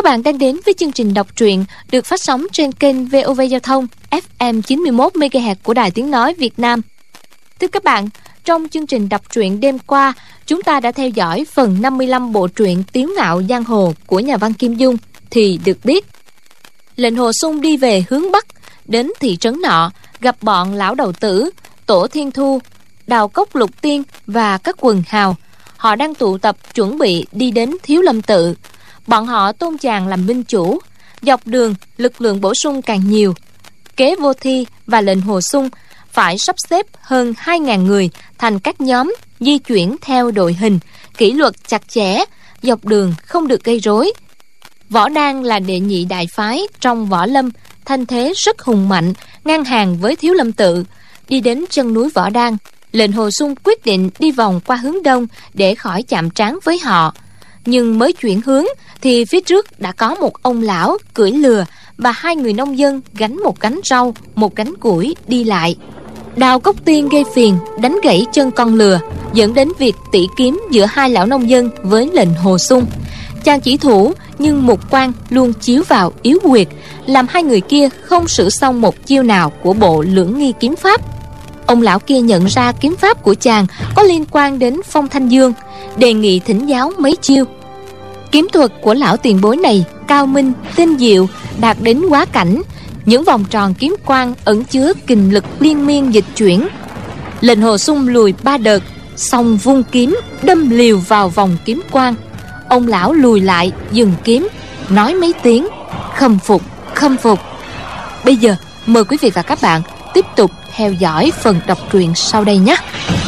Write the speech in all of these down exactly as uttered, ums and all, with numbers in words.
bạn đang đến với chương trình đọc truyện được phát sóng trên kênh vê o vê Giao thông ép em chín mươi mốt mê ga héc của Đài Tiếng Nói Việt Nam. Thưa các bạn, trong chương trình đọc truyện đêm qua, chúng ta đã theo dõi phần năm mươi lăm bộ truyện Tiếu Ngạo Giang Hồ của nhà văn Kim Dung. Thì được biết, lệnh Hồ Xung đi về hướng Bắc, đến thị trấn nọ, gặp bọn lão đầu tử, Tổ Thiên Thu, Đào Cốc Lục Tiên và các quần hào. Họ đang tụ tập chuẩn bị đi đến Thiếu Lâm Tự. Bọn họ tôn chàng làm minh chủ. Dọc đường, lực lượng bổ sung càng nhiều. Kế Vô Thi và lệnh Hồ Xung phải sắp xếp hơn hai nghìn người thành các nhóm, di chuyển theo đội hình, kỷ luật chặt chẽ, dọc đường không được gây rối. Võ Đan là đệ nhị đại phái trong võ lâm, thanh thế rất hùng mạnh, ngang hàng với Thiếu Lâm Tự. Đi đến chân núi Võ Đan, lệnh Hồ Xung quyết định đi vòng qua hướng đông để khỏi chạm trán với họ. Nhưng mới chuyển hướng thì phía trước đã có một ông lão cưỡi lừa và hai người nông dân gánh một gánh rau, một gánh củi đi lại. Đào Cốc Tiên gây phiền, đánh gãy chân con lừa, dẫn đến việc tỉ kiếm giữa hai lão nông dân với lệnh Hồ Xung. Chàng chỉ thủ nhưng mục quang luôn chiếu vào yếu huyệt, làm hai người kia không sử xong một chiêu nào của bộ lưỡng nghi kiếm pháp. Ông lão kia nhận ra kiếm pháp của chàng có liên quan đến Phong Thanh Dương, đề nghị thỉnh giáo mấy chiêu. Kiếm thuật của lão tiền bối này cao minh, tinh diệu, đạt đến quá cảnh. Những vòng tròn kiếm quang ẩn chứa kình lực liên miên dịch chuyển. Lệnh Hồ Xung lùi ba đợt, xong vung kiếm đâm liều vào vòng kiếm quang. Ông lão lùi lại, dừng kiếm, nói mấy tiếng khâm phục, khâm phục. Bây giờ mời quý vị và các bạn tiếp tục theo dõi phần đọc truyện sau đây nhé.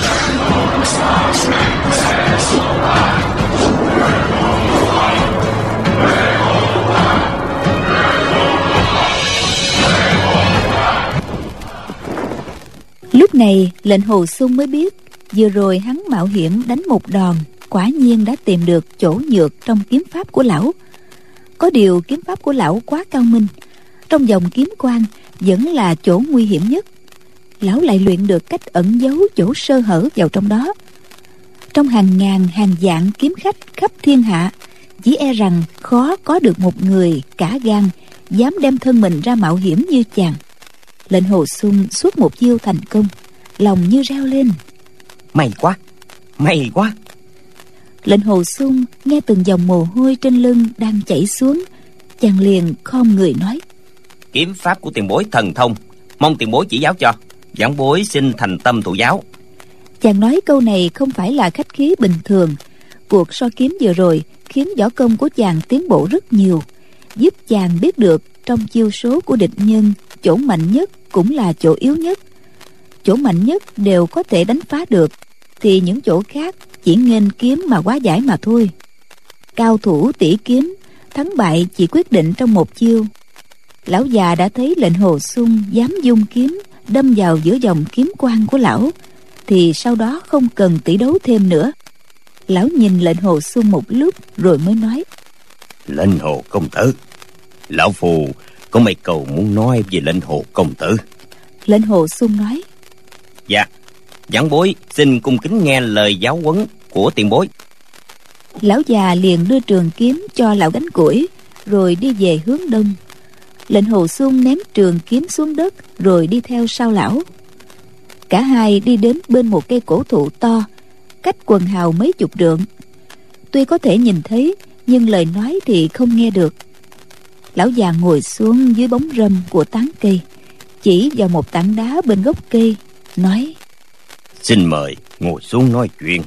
Lúc này lệnh Hồ Xung mới biết, vừa rồi hắn mạo hiểm đánh một đòn, quả nhiên đã tìm được chỗ nhược trong kiếm pháp của lão. Có điều kiếm pháp của lão quá cao minh, trong dòng kiếm quang vẫn là chỗ nguy hiểm nhất. Lão lại luyện được cách ẩn giấu chỗ sơ hở vào trong đó. Trong hàng ngàn hàng vạn kiếm khách khắp thiên hạ, chỉ e rằng khó có được một người cả gan dám đem thân mình ra mạo hiểm như chàng. Lệnh Hồ Xung suốt một chiêu thành công, lòng như reo lên: May quá, may quá. Lệnh Hồ Xung nghe từng dòng mồ hôi trên lưng đang chảy xuống, chàng liền khom người nói: Kiếm pháp của tiền bối thần thông, mong tiền bối chỉ giáo cho, giảng bối xin thành tâm thụ giáo. Chàng nói câu này không phải là khách khí bình thường. Cuộc so kiếm vừa rồi khiến võ công của chàng tiến bộ rất nhiều, giúp chàng biết được trong chiêu số của địch nhân, chỗ mạnh nhất cũng là chỗ yếu nhất. Chỗ mạnh nhất đều có thể đánh phá được, thì những chỗ khác chỉ nghênh kiếm mà hóa giải mà thôi. Cao thủ tỷ kiếm, thắng bại chỉ quyết định trong một chiêu. Lão già đã thấy lệnh Hồ Xung dám dung kiếm đâm vào giữa dòng kiếm quang của lão, thì sau đó không cần tỷ đấu thêm nữa. Lão nhìn lệnh Hồ Xung một lúc rồi mới nói: Lệnh Hồ công tử, lão phù có mấy câu muốn nói về lệnh Hồ công tử. Lệnh Hồ Xung nói: Dạ, giảng bối xin cung kính nghe lời giáo huấn của tiền bối. Lão già liền đưa trường kiếm cho lão gánh củi, rồi đi về hướng đông. Lệnh Hồ Xung ném trường kiếm xuống đất rồi đi theo sau lão. Cả hai đi đến bên một cây cổ thụ to, cách quần hào mấy chục trượng. Tuy có thể nhìn thấy, nhưng lời nói thì không nghe được. Lão già ngồi xuống dưới bóng râm của tán cây, chỉ vào một tảng đá bên gốc cây, nói: Xin mời ngồi xuống nói chuyện.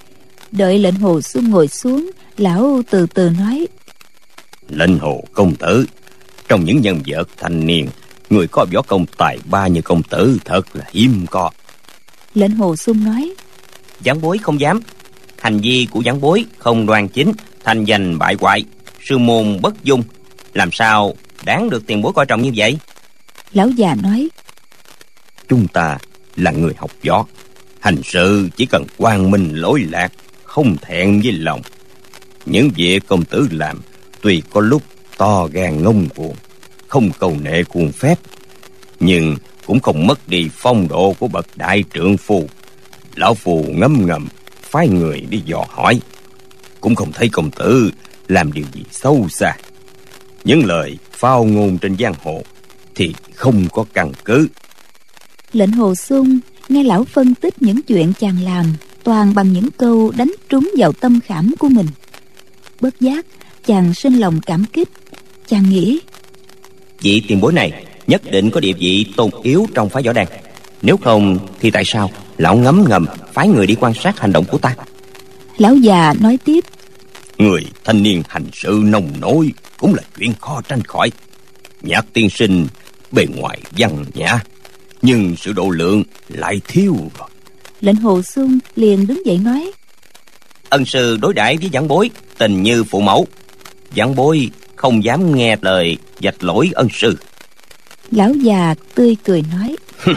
Đợi lệnh Hồ Xung ngồi xuống, lão từ từ nói: Lệnh Hồ công tử, trong những nhân vật thanh niên, người có võ công tài ba như công tử thật là hiếm có. Lệnh Hồ Xung nói: Giảng bối không dám. Hành vi của giảng bối không đoan chính, thành danh bại hoại, sư môn bất dung, làm sao đáng được tiền bối coi trọng như vậy? Lão già nói: Chúng ta là người học võ, hành sự chỉ cần quang minh lỗi lạc, không thẹn với lòng. Những việc công tử làm tuy có lúc to gan ngông cuồng, không cầu nệ cuồng phép, nhưng cũng không mất đi phong độ của bậc đại trượng phu. Lão phù ngấm ngầm phái người đi dò hỏi, cũng không thấy công tử làm điều gì xấu xa. Những lời phao ngôn trên giang hồ thì không có căn cứ. Lệnh Hồ Xung nghe lão phân tích những chuyện chàng làm toàn bằng những câu đánh trúng vào tâm khảm của mình. Bất giác chàng sinh lòng cảm kích. Chàng nghĩ, vị tiền bối này nhất định có địa vị tôn yếu trong phái võ đàn. Nếu không thì tại sao lão ngấm ngầm phái người đi quan sát hành động của ta? Lão già nói tiếp, Người thanh niên hành sự nông nổi cũng là chuyện khó tránh khỏi. Nhạc tiên sinh bề ngoài văn nhã, nhưng sự độ lượng lại thiếu rồi. Lệnh Hồ Xung liền đứng dậy nói, Ân sư đối đãi với vãn bối tình như phụ mẫu, vãn bối không dám nghe lời vạch lỗi ân sư. Lão già tươi cười nói,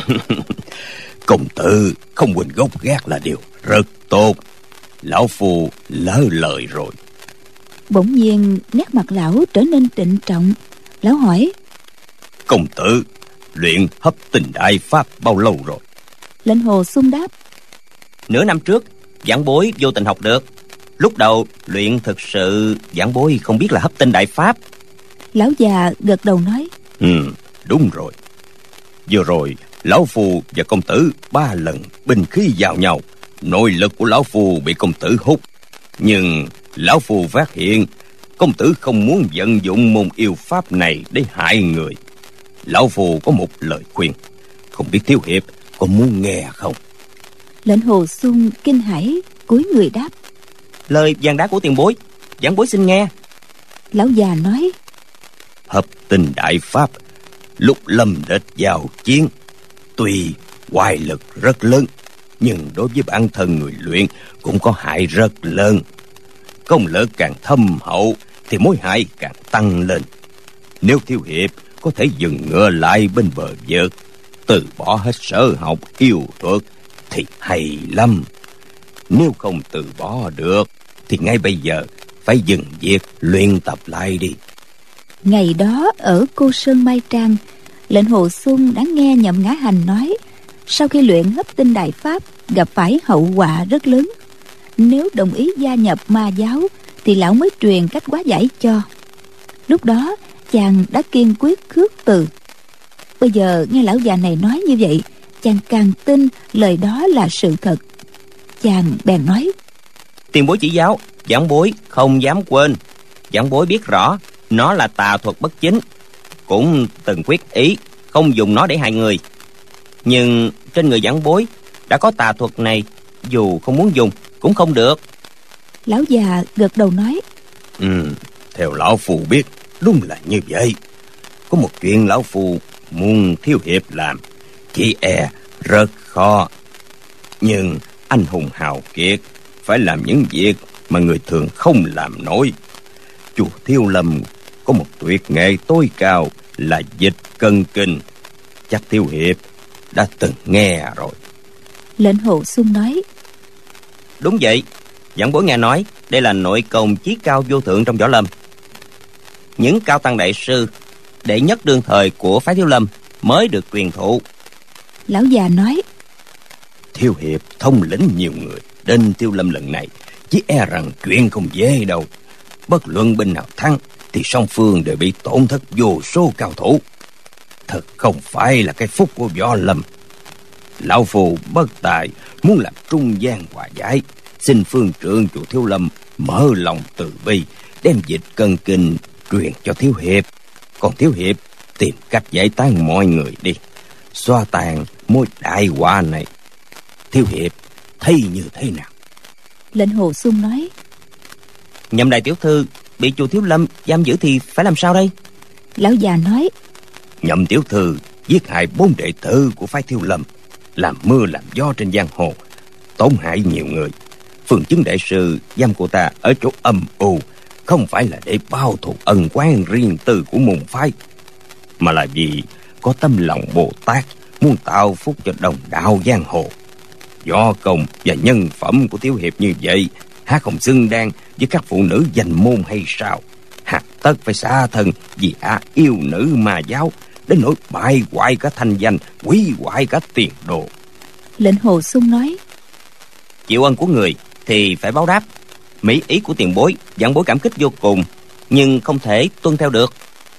Công tử không quên gốc gác là điều rất tốt. Lão phu lỡ lời rồi. Bỗng nhiên nét mặt lão trở nên trịnh trọng. Lão hỏi, Công tử luyện hấp tinh đại pháp bao lâu rồi? Lệnh Hồ Xung đáp, Nửa năm trước vãn bối vô tình học được. Lúc đầu luyện thực sự vãn bối không biết là hấp tinh đại pháp. Lão già gật đầu nói, Ừ, đúng rồi. Vừa rồi lão phu và công tử ba lần binh khí vào nhau, nội lực của lão phu bị công tử hút. Nhưng lão phu phát hiện công tử không muốn vận dụng môn yêu pháp này để hại người. Lão phu có một lời khuyên, không biết thiếu hiệp có muốn nghe không? Lệnh Hồ Xung kinh hãi cúi người đáp, Lời vàng đá của tiền bối, vãn bối xin nghe. Lão già nói, Hấp tinh đại pháp lúc lâm địch vào chiến, tuy hoài lực rất lớn, nhưng đối với bản thân người luyện cũng có hại rất lớn. Công lực càng thâm hậu thì mối hại càng tăng lên. Nếu thiếu hiệp có thể dừng ngựa lại bên bờ vực, từ bỏ hết sở học yêu thuật thì hay lắm. Nếu không từ bỏ được thì ngay bây giờ phải dừng việc luyện tập lại đi. Ngày đó ở Cô Sơn Mai Trang, Lệnh Hồ Xung đã nghe Nhậm Ngã Hành nói, sau khi luyện hấp tinh đại pháp gặp phải hậu quả rất lớn. Nếu đồng ý gia nhập ma giáo thì lão mới truyền cách hóa giải cho. Lúc đó chàng đã kiên quyết khước từ. Bây giờ nghe lão già này nói như vậy, chàng càng tin lời đó là sự thật. Chàng bèn nói, Tiền bối chỉ giáo, vãn bối không dám quên. Vãn bối biết rõ nó là tà thuật bất chính, cũng từng quyết ý không dùng nó để hại người. Nhưng trên người vãn bối đã có tà thuật này, dù không muốn dùng cũng không được. Lão già gật đầu nói, Ừ, theo lão phu biết đúng là như vậy. Có một chuyện lão phu muốn thiếu hiệp làm, chỉ e rất khó. Nhưng anh hùng hào kiệt phải làm những việc mà người thường không làm nổi. Chùa Thiếu Lâm có một tuyệt nghệ tối cao là dịch cân kinh, chắc thiếu hiệp đã từng nghe rồi. Lệnh Hồ Xung nói, Đúng vậy, vãn bối nghe nói đây là nội công chí cao vô thượng trong võ lâm. Những cao tăng đại sư đệ nhất đương thời của phái Thiếu Lâm mới được truyền thụ. Lão già nói, Thiếu hiệp thông lĩnh nhiều người đến Thiếu Lâm lần này, chỉ e rằng chuyện không dễ đâu. Bất luận bên nào thắng thì song phương đều bị tổn thất vô số cao thủ. Thật không phải là cái phúc của võ lâm. Lão phu bất tài muốn làm trung gian hòa giải, xin phương trượng chùa Thiếu Lâm mở lòng từ bi, đem dịch cân kinh truyền cho thiếu hiệp. Còn thiếu hiệp tìm cách giải tán mọi người đi, xoa tan mối đại họa này. Thiếu hiệp thấy như thế nào? Lệnh Hồ Xung nói, Nhậm đại tiểu thư bị chùa Thiếu Lâm giam giữ thì phải làm sao đây? Lão già nói, Nhậm tiểu thư giết hại bốn đệ tử của phái Thiếu Lâm, làm mưa làm gió trên giang hồ, tổn hại nhiều người. Phương Chứng đại sư giam cô ta ở chỗ âm u, không phải là để bao thù ân oán riêng tư của môn phái, mà là vì có tâm lòng Bồ Tát, muốn tạo phúc cho đồng đạo giang hồ. Võ công và nhân phẩm của thiếu hiệp như vậy, há không xứng đáng với các phụ nữ danh môn hay sao? Hạt tất phải xả thân vì ả yêu nữ ma giáo, đến nỗi bại hoại cả thanh danh, hủy hoại cả tiền đồ. Lệnh Hồ Xung nói, Chịu ân của người thì phải báo đáp. Mỹ ý của tiền bối vãn bối cảm kích vô cùng, nhưng không thể tuân theo được.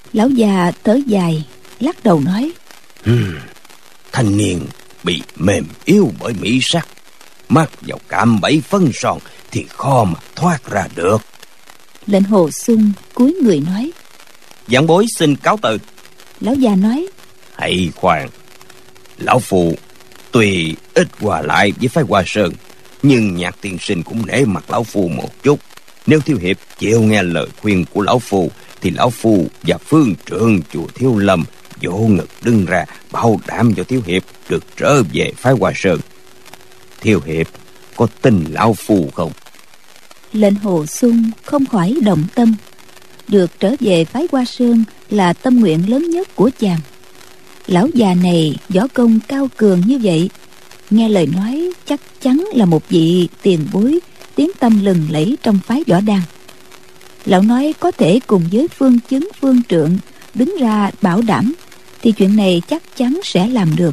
Lão già thở dài, lắc đầu nói: hmm, thanh niên bị mềm yếu bởi mỹ sắc, mắc vào cạm bẫy phân son thì khó mà thoát ra được. Lệnh Hồ Xuân cúi người nói: Giảng bối xin cáo từ. Lão già nói: Hãy khoan, lão phu tuy ít qua lại với phái Hoa Sơn, nhưng Nhạc tiên sinh cũng nể mặt lão phu một chút. Nếu thiếu hiệp chịu nghe lời khuyên của lão phu, thì lão phu và phương trượng chùa Thiếu Lâm vỗ ngực đứng ra bảo đảm cho thiếu hiệp được trở về phái Hoa Sơn. Thiếu hiệp có tin lão phu không? Lệnh Hồ Xuân không khỏi động tâm. Được trở về phái Hoa Sơn là tâm nguyện lớn nhất của chàng. Lão già này võ công cao cường như vậy, nghe lời nói chắc chắn là một vị tiền bối tiếng tăm lừng lẫy trong phái võ đan. Lão nói có thể cùng với Phương Chứng, Phương Trượng đứng ra bảo đảm, thì chuyện này chắc chắn sẽ làm được.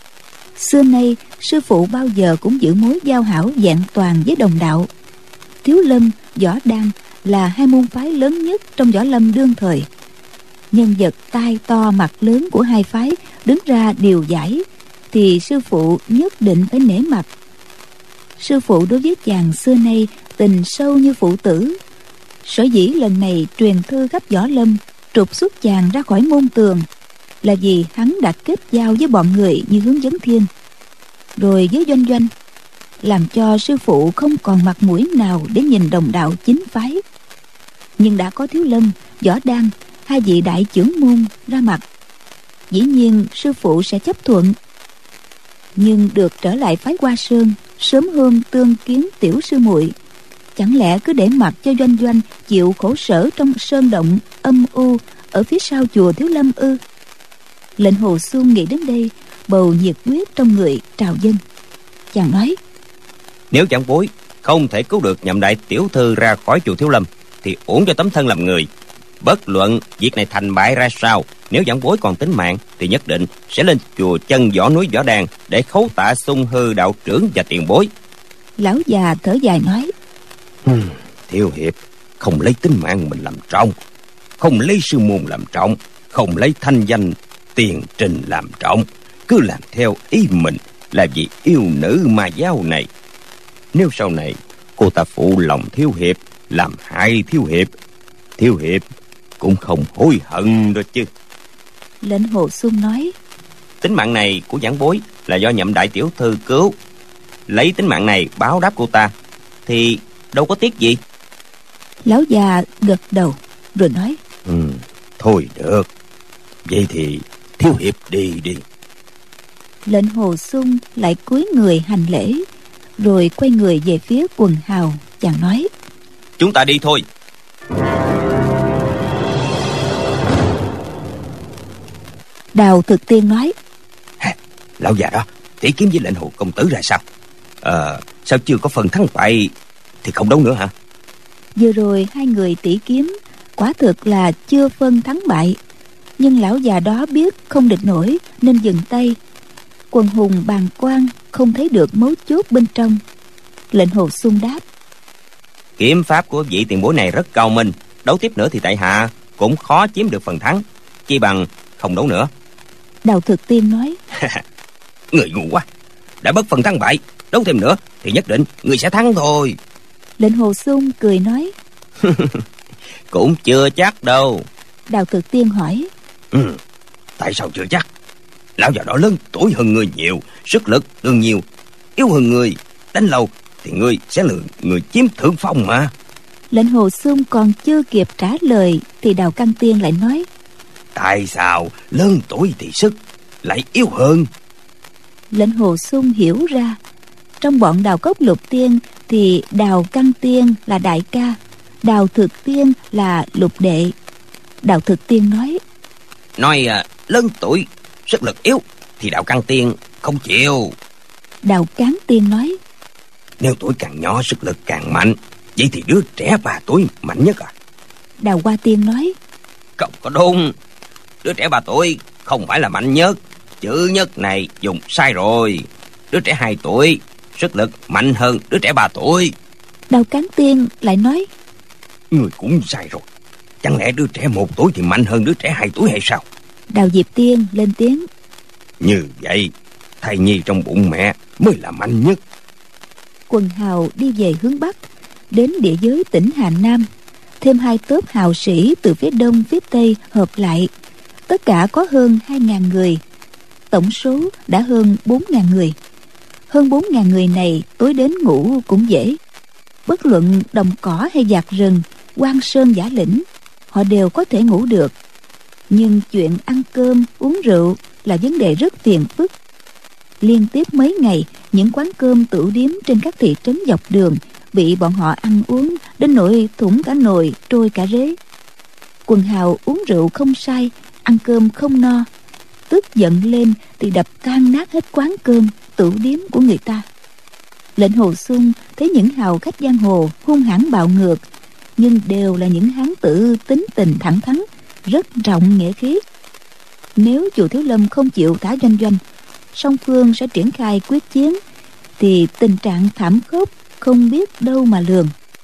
Xưa nay sư phụ bao giờ cũng giữ mối giao hảo vẹn toàn với đồng đạo. Thiếu Lâm, Võ Đan là hai môn phái lớn nhất trong võ lâm đương thời. Nhân vật tai to mặt lớn của hai phái đứng ra điều giải, thì sư phụ nhất định phải nể mặt. Sư phụ đối với chàng xưa nay tình sâu như phụ tử. Sở dĩ lần này truyền thư khắp võ lâm, trục xuất chàng ra khỏi môn tường, là vì hắn đã kết giao với bọn người như Hướng Vấn Thiên, rồi với Doanh Doanh, làm cho sư phụ không còn mặt mũi nào để nhìn đồng đạo chính phái. Nhưng đã có Thiếu Lâm, Võ Đan, hai vị đại trưởng môn ra mặt, dĩ nhiên sư phụ sẽ chấp thuận. Nhưng được trở lại phái Hoa Sơn, sớm hôm tương kiến tiểu sư muội, chẳng lẽ cứ để mặc cho Doanh Doanh chịu khổ sở trong sơn động âm u ở phía sau chùa Thiếu Lâm ư? Lệnh Hồ Xuân nghĩ đến đây, bầu nhiệt huyết trong người trào dâng. Chàng nói: Nếu giảng bối không thể cứu được nhậm đại tiểu thư ra khỏi chùa Thiếu Lâm, thì uổng cho tấm thân làm người. Bất luận việc này thành bại ra sao, nếu giảng bối còn tính mạng thì nhất định sẽ lên chùa Chân Võ núi Võ Đàn để khấu tạ Xung Hư đạo trưởng và tiền bối. Lão già thở dài nói: hmm, Thiếu hiệp không lấy tính mạng mình làm trọng, không lấy sư môn làm trọng, không lấy thanh danh tiền trình làm trọng, cứ làm theo ý mình là vì yêu nữ ma giáo này. Nếu sau này cô ta phụ lòng thiếu hiệp, làm hại thiếu hiệp, thiếu hiệp cũng không hối hận đó chứ. Lệnh Hồ Xuân nói: Tính mạng này của giảng bối là do nhậm đại tiểu thư cứu, lấy tính mạng này báo đáp cô ta thì đâu có tiếc gì. Lão già gật đầu rồi nói: ừ, Thôi được, vậy thì thiếu hiệp đi đi. Lệnh Hồ Xuân lại cúi người hành lễ, rồi quay người về phía quần hào. Chàng nói: Chúng ta đi thôi. Đào Thực Tiên nói: Lão già đó tỷ kiếm với lệnh Hồ công tử ra sao? Ờ, sao chưa có phần thắng bại thì không đấu nữa hả? Vừa rồi hai người tỷ kiếm quả thực là chưa phân thắng bại, nhưng lão già đó biết không địch nổi nên dừng tay. Quần hùng bàng quan không thấy được mấu chốt bên trong. Lệnh Hồ Xuân đáp: Kiếm pháp của vị tiền bối này rất cao minh, đấu tiếp nữa thì tại hạ cũng khó chiếm được phần thắng, chi bằng không đấu nữa. Đào Thực Tiên nói: Người ngu quá, đã bất phần thắng bại, đấu thêm nữa thì nhất định người sẽ thắng thôi. Lệnh Hồ Xuân cười nói: Cũng chưa chắc đâu. Đào Thực Tiên hỏi: ừ, Tại sao chưa chắc? Lão già đó lớn tuổi hơn người nhiều, sức lực đương nhiều, yếu hơn người, đánh lâu thì ngươi sẽ là người chiếm thượng phong mà. Lệnh Hồ Xuân còn chưa kịp trả lời thì Đào Căn Tiên lại nói: Tại sao lớn tuổi thì sức lại yếu hơn? Lệnh Hồ Xuân hiểu ra, trong bọn Đào Cốc Lục Tiên thì Đào Căn Tiên là đại ca, Đào Thực Tiên là lục đệ. Đào Thực Tiên nói: Nói à, lớn tuổi sức lực yếu thì Đào Căn Tiên không chịu. Đào Cán Tiên nói: Nếu tuổi càng nhỏ sức lực càng mạnh, vậy thì đứa trẻ ba tuổi mạnh nhất à? Đào Hoa Tiên nói: Không có đúng, đứa trẻ ba tuổi không phải là mạnh nhất, chữ nhất này dùng sai rồi. Đứa trẻ hai tuổi sức lực mạnh hơn đứa trẻ ba tuổi. Đào Cán Tiên lại nói: Người cũng sai rồi. Chẳng lẽ đứa trẻ một tuổi thì mạnh hơn đứa trẻ hai tuổi hay sao? Đào Diệp Tiên lên tiếng. Như vậy thai nhi trong bụng mẹ mới là mạnh nhất. Quần hào đi về hướng Bắc, đến địa giới tỉnh Hà Nam. Thêm hai tốp hào sĩ từ phía Đông phía Tây hợp lại, tất cả có hơn hai ngàn người. Tổng số đã hơn bốn ngàn người. Hơn bốn ngàn người này tối đến ngủ cũng dễ. Bất luận đồng cỏ hay dạt rừng, quan sơn giả lĩnh, họ đều có thể ngủ được. Nhưng chuyện ăn cơm, uống rượu là vấn đề rất phiền phức. Liên tiếp mấy ngày, những quán cơm tửu điếm trên các thị trấn dọc đường bị bọn họ ăn uống đến nỗi thủng cả nồi, trôi cả rế. Quần hào uống rượu không sai, ăn cơm không no, tức giận lên thì đập tan nát hết quán cơm tửu điếm của người ta. Lệnh Hồ Xuân thấy những hào khách giang hồ hung hãn bạo ngược, nhưng đều là những hán tử tính tình thẳng thắn, rất trọng nghĩa khí. Nếu Chùa Thiếu Lâm không chịu thả Doanh Doanh, song phương sẽ triển khai quyết chiến, thì tình trạng thảm khốc không biết đâu mà lường.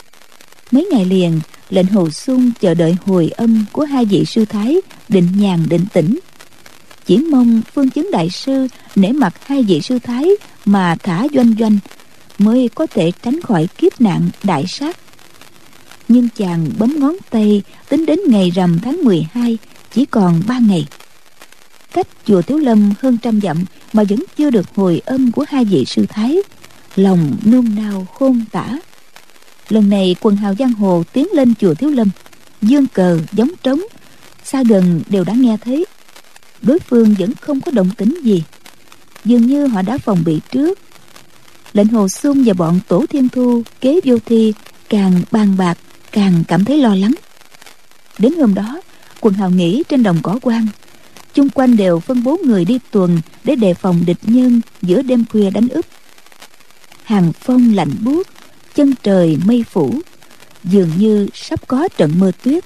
Mấy ngày liền, Lệnh Hồ Xuân chờ đợi hồi âm của hai vị sư thái Định Nhàn, Định Tĩnh. Chỉ mong Phương Chứng đại sư nể mặt hai vị sư thái mà thả Doanh Doanh, mới có thể tránh khỏi kiếp nạn đại sát. Nhưng chàng bấm ngón tay tính đến ngày rằm tháng mười hai, chỉ còn ba ngày. Cách chùa Thiếu Lâm hơn trăm dặm mà vẫn chưa được hồi âm của hai vị sư thái, lòng nôn nao khôn tả. Lần này quần hào giang hồ tiến lên chùa Thiếu Lâm, giương cờ gióng trống, xa gần đều đã nghe thấy. Đối phương vẫn không có động tĩnh gì, dường như họ đã phòng bị trước. Lệnh Hồ Xuân và bọn Tổ Thiên Thu, Kế Vô Thi càng bàn bạc, càng cảm thấy lo lắng. Đến hôm đó, quần hào nghỉ trên đồng cỏ quan, chung quanh đều phân bố người đi tuần để đề phòng địch nhân giữa đêm khuya đánh úp. Hàng phong lạnh buốt, chân trời mây phủ, dường như sắp có trận mưa tuyết.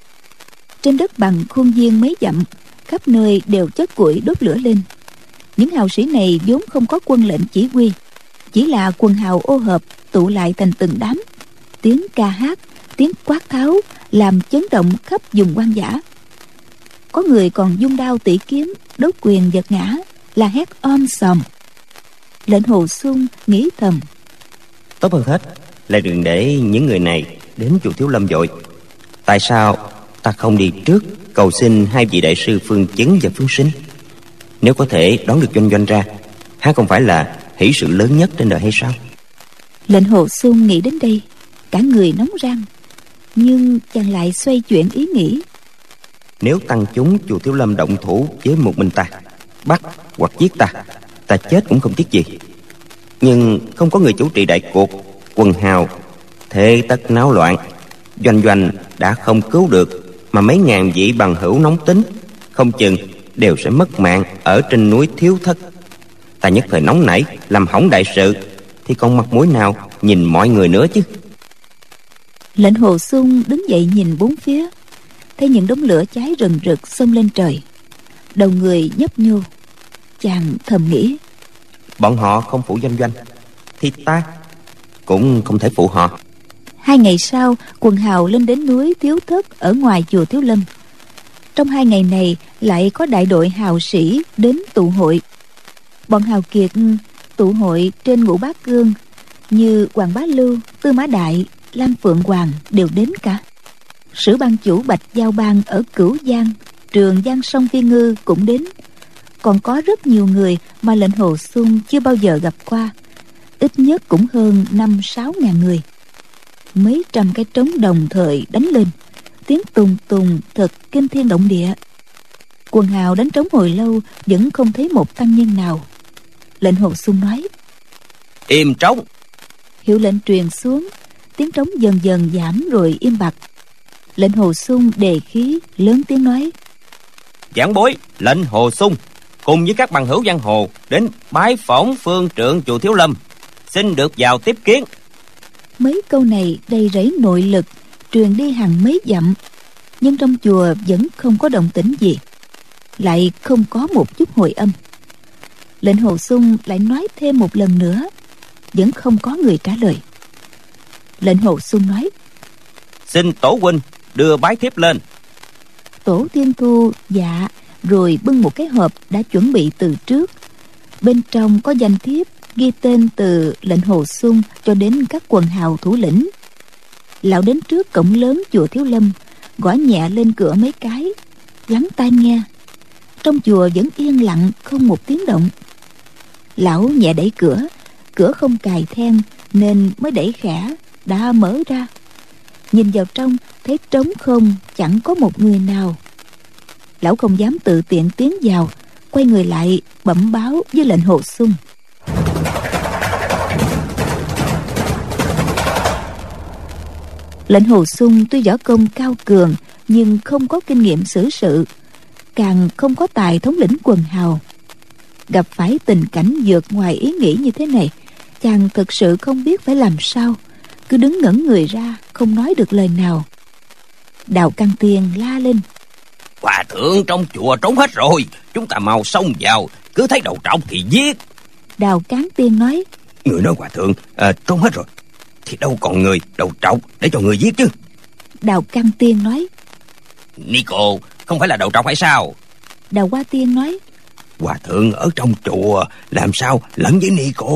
Trên đất bằng khuôn viên mấy dặm, khắp nơi đều chất củi đốt lửa lên. Những hào sĩ này vốn không có quân lệnh chỉ huy, chỉ là quần hào ô hợp tụ lại thành từng đám. Tiếng ca hát, tiếng quát tháo làm chấn động khắp vùng hoang dã. Có người còn dung đao tỉ kiếm, đốt quyền giật ngã, là hét om sòm. Lệnh Hồ Xuân nghĩ thầm, tốt hơn hết là đừng để những người này đến chùa Thiếu Lâm vội. Tại sao ta không đi trước cầu xin hai vị đại sư Phương Chứng và Phương Sinh? Nếu có thể đón được Doanh Doanh ra, há không phải là hỷ sự lớn nhất trên đời hay sao? Lệnh Hồ Xuân nghĩ đến đây, cả người nóng rang. Nhưng chàng lại xoay chuyển ý nghĩ. Nếu tăng chúng chùa Thiếu Lâm động thủ với một mình ta, bắt hoặc giết ta, ta chết cũng không tiếc gì. Nhưng không có người chủ trì đại cuộc, quần hào thế tất náo loạn. Doanh Doanh đã không cứu được, mà mấy ngàn vị bằng hữu nóng tính không chừng đều sẽ mất mạng ở trên núi Thiếu Thất. Ta nhất thời nóng nảy làm hỏng đại sự, thì còn mặt mũi nào nhìn mọi người nữa chứ? Lệnh Hồ Xuân đứng dậy nhìn bốn phía, thấy những đống lửa cháy rừng rực xông lên trời. Đầu người nhấp nhô, chàng thầm nghĩ, bọn họ không phụ Doanh Doanh thì ta cũng không thể phụ họ. Hai ngày sau, quần hào lên đến núi Thiếu Thất ở ngoài chùa Thiếu Lâm. Trong hai ngày này lại có đại đội hào sĩ đến tụ hội. Bọn hào kiệt tụ hội trên Ngũ Bá Cương, như Hoàng Bá Lưu, Tư Mã Đại, Lam Phượng Hoàng đều đến cả. Sử ban chủ Bạch Giao Bang ở Cửu Giang, Trường Giang Sông Phi Ngư cũng đến. Còn có rất nhiều người mà Lệnh Hồ Xuân chưa bao giờ gặp qua, ít nhất cũng hơn năm sáu ngàn người. Mấy trăm cái trống đồng thời đánh lên, tiếng tùng tùng thật kinh thiên động địa. Quần hào đánh trống hồi lâu vẫn không thấy một tăng nhân nào. Lệnh Hồ Xuân nói, im trống. Hiệu lệnh truyền xuống, tiếng trống dần dần giảm rồi im bặt. Lệnh Hồ Xuân đề khí lớn tiếng nói, giảng bối Lệnh Hồ Xuân cùng với các bằng hữu giang hồ đến bái phỏng phương trượng chùa Thiếu Lâm, xin được vào tiếp kiến. Mấy câu này đầy rẫy nội lực, truyền đi hàng mấy dặm, nhưng trong chùa vẫn không có động tĩnh gì, lại không có một chút hồi âm. Lệnh Hồ Xuân lại nói thêm một lần nữa, vẫn không có người trả lời. Lệnh Hồ Xuân nói, xin tổ huynh đưa bái thiếp lên. Tổ Thiên Thu dạ, rồi bưng một cái hộp đã chuẩn bị từ trước. Bên trong có danh thiếp ghi tên từ lệnh Hồ Xung cho đến các quần hào thủ lĩnh. Lão đến trước cổng lớn chùa Thiếu Lâm, gõ nhẹ lên cửa mấy cái, lắng tai nghe. Trong chùa vẫn yên lặng, không một tiếng động. Lão nhẹ đẩy cửa, cửa không cài then nên mới đẩy khẽ, đã mở ra. Nhìn vào trong thấy trống không, chẳng có một người nào. Lão không dám tự tiện tiến vào, quay người lại bẩm báo với lệnh Hồ Xung. Lệnh Hồ Xung tuy võ công cao cường nhưng không có kinh nghiệm xử sự, càng không có tài thống lĩnh quần hào. Gặp phải tình cảnh vượt ngoài ý nghĩ như thế này, chàng thực sự không biết phải làm sao, cứ đứng ngẩn người ra, không nói được lời nào. Đào Căn Tiên la lên: Hòa thượng trong chùa trốn hết rồi, chúng ta mau xông vào, cứ thấy đầu trọc thì giết. Đào Cán Tiên nói: Người nói hòa thượng à, trốn hết rồi thì đâu còn người đầu trọc để cho người giết chứ. Đào Căn Tiên nói: Nico không phải là đầu trọc hay sao? Đào Hoa Tiên nói: Hòa thượng ở trong chùa làm sao lẫn với Nico?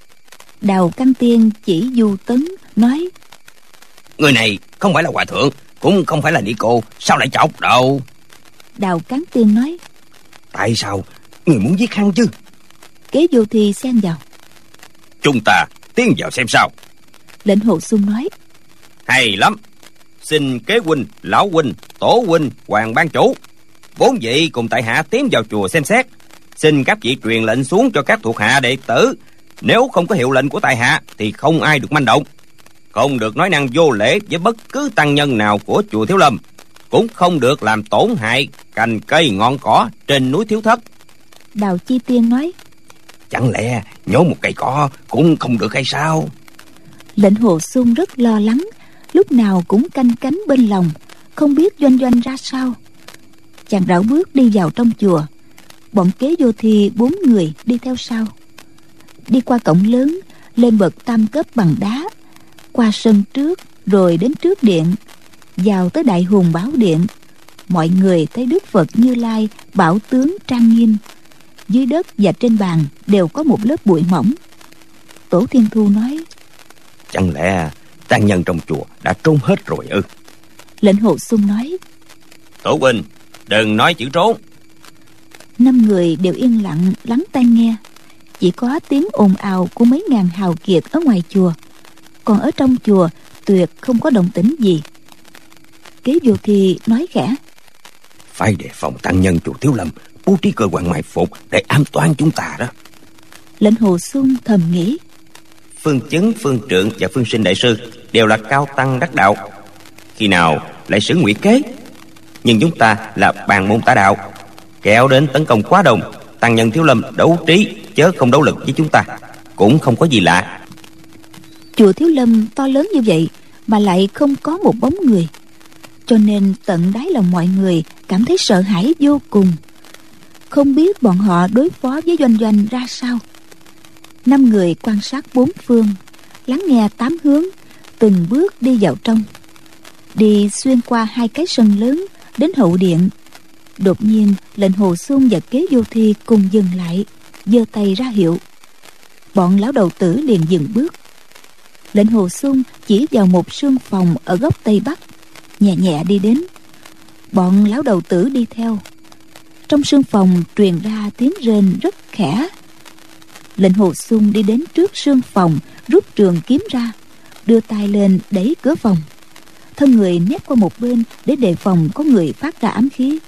Đào Căn Tiên chỉ Du Tấn nói: Người này không phải là hòa thượng, cũng không phải là Nico, sao lại chọc đâu? Đào Cán Tiên nói: Tại sao người muốn giết hắn chứ? Kế Vô Thi xen vào: Chúng ta tiến vào xem sao. Lệnh Hồ Xung nói: Hay lắm, xin kế huynh, lão huynh, tổ huynh, hoàng ban chủ, bốn vị cùng tại hạ tiến vào chùa xem xét. Xin các vị truyền lệnh xuống cho các thuộc hạ đệ tử, nếu không có hiệu lệnh của tại hạ thì không ai được manh động, không được nói năng vô lễ với bất cứ tăng nhân nào của chùa Thiếu Lâm, cũng không được làm tổn hại cành cây ngọn cỏ trên núi Thiếu Thất. Đào Chi Tiên nói: Chẳng lẽ nhổ một cây cỏ cũng không được hay sao? Lệnh Hồ Xung rất lo lắng, lúc nào cũng canh cánh bên lòng, không biết doanh doanh ra sao. Chàng rảo bước đi vào trong chùa, bọn Kế Vô Thi bốn người đi theo sau. Đi qua cổng lớn, lên bậc tam cấp bằng đá, qua sân trước, rồi đến trước điện, vào tới Đại Hùng Bảo Điện. Mọi người thấy Đức Phật Như Lai bảo tướng trang nghiêm, dưới đất và trên bàn đều có một lớp bụi mỏng. Tổ Thiên Thu nói: Chẳng lẽ tăng nhân trong chùa đã trốn hết rồi ư? Lệnh Hồ Xung nói: Tổ huynh, đừng nói chữ trốn. Năm người đều yên lặng lắng tai nghe, chỉ có tiếng ồn ào của mấy ngàn hào kiệt ở ngoài chùa, còn ở trong chùa tuyệt không có động tĩnh gì. Kế Vô Thi nói khẽ: Phải đề phòng tăng nhân chùa Thiếu Lâm bố trí cơ quan mai phục để ám toán chúng ta đó. Lệnh Hồ Xung thầm nghĩ: Phương Chứng, Phương Trượng và Phương Sinh đại sư đều là cao tăng đắc đạo, khi nào lại sử ngụy kế? Nhưng chúng ta là bàn môn tả đạo, kéo đến tấn công quá đông, tăng nhân Thiếu Lâm đấu trí chớ không đấu lực với chúng ta, cũng không có gì lạ. Chùa Thiếu Lâm to lớn như vậy mà lại không có một bóng người, cho nên tận đáy lòng mọi người cảm thấy sợ hãi vô cùng, không biết bọn họ đối phó với doanh doanh ra sao. Năm người quan sát bốn phương, lắng nghe tám hướng, từng bước đi vào trong. Đi xuyên qua hai cái sân lớn đến hậu điện. Đột nhiên lệnh Hồ Xung và Kế Vô Thi cùng dừng lại, giơ tay ra hiệu. Bọn lão đầu tử liền dừng bước. Lệnh Hồ Xung chỉ vào một sương phòng ở góc tây bắc, nhẹ nhẹ đi đến. Bọn lão đầu tử đi theo. Trong sương phòng truyền ra tiếng rên rất khẽ. Lệnh Hồ Xung đi đến trước sương phòng, rút trường kiếm ra, đưa tay lên đẩy cửa phòng, thân người nép qua một bên để đề phòng có người phát ra ám khí.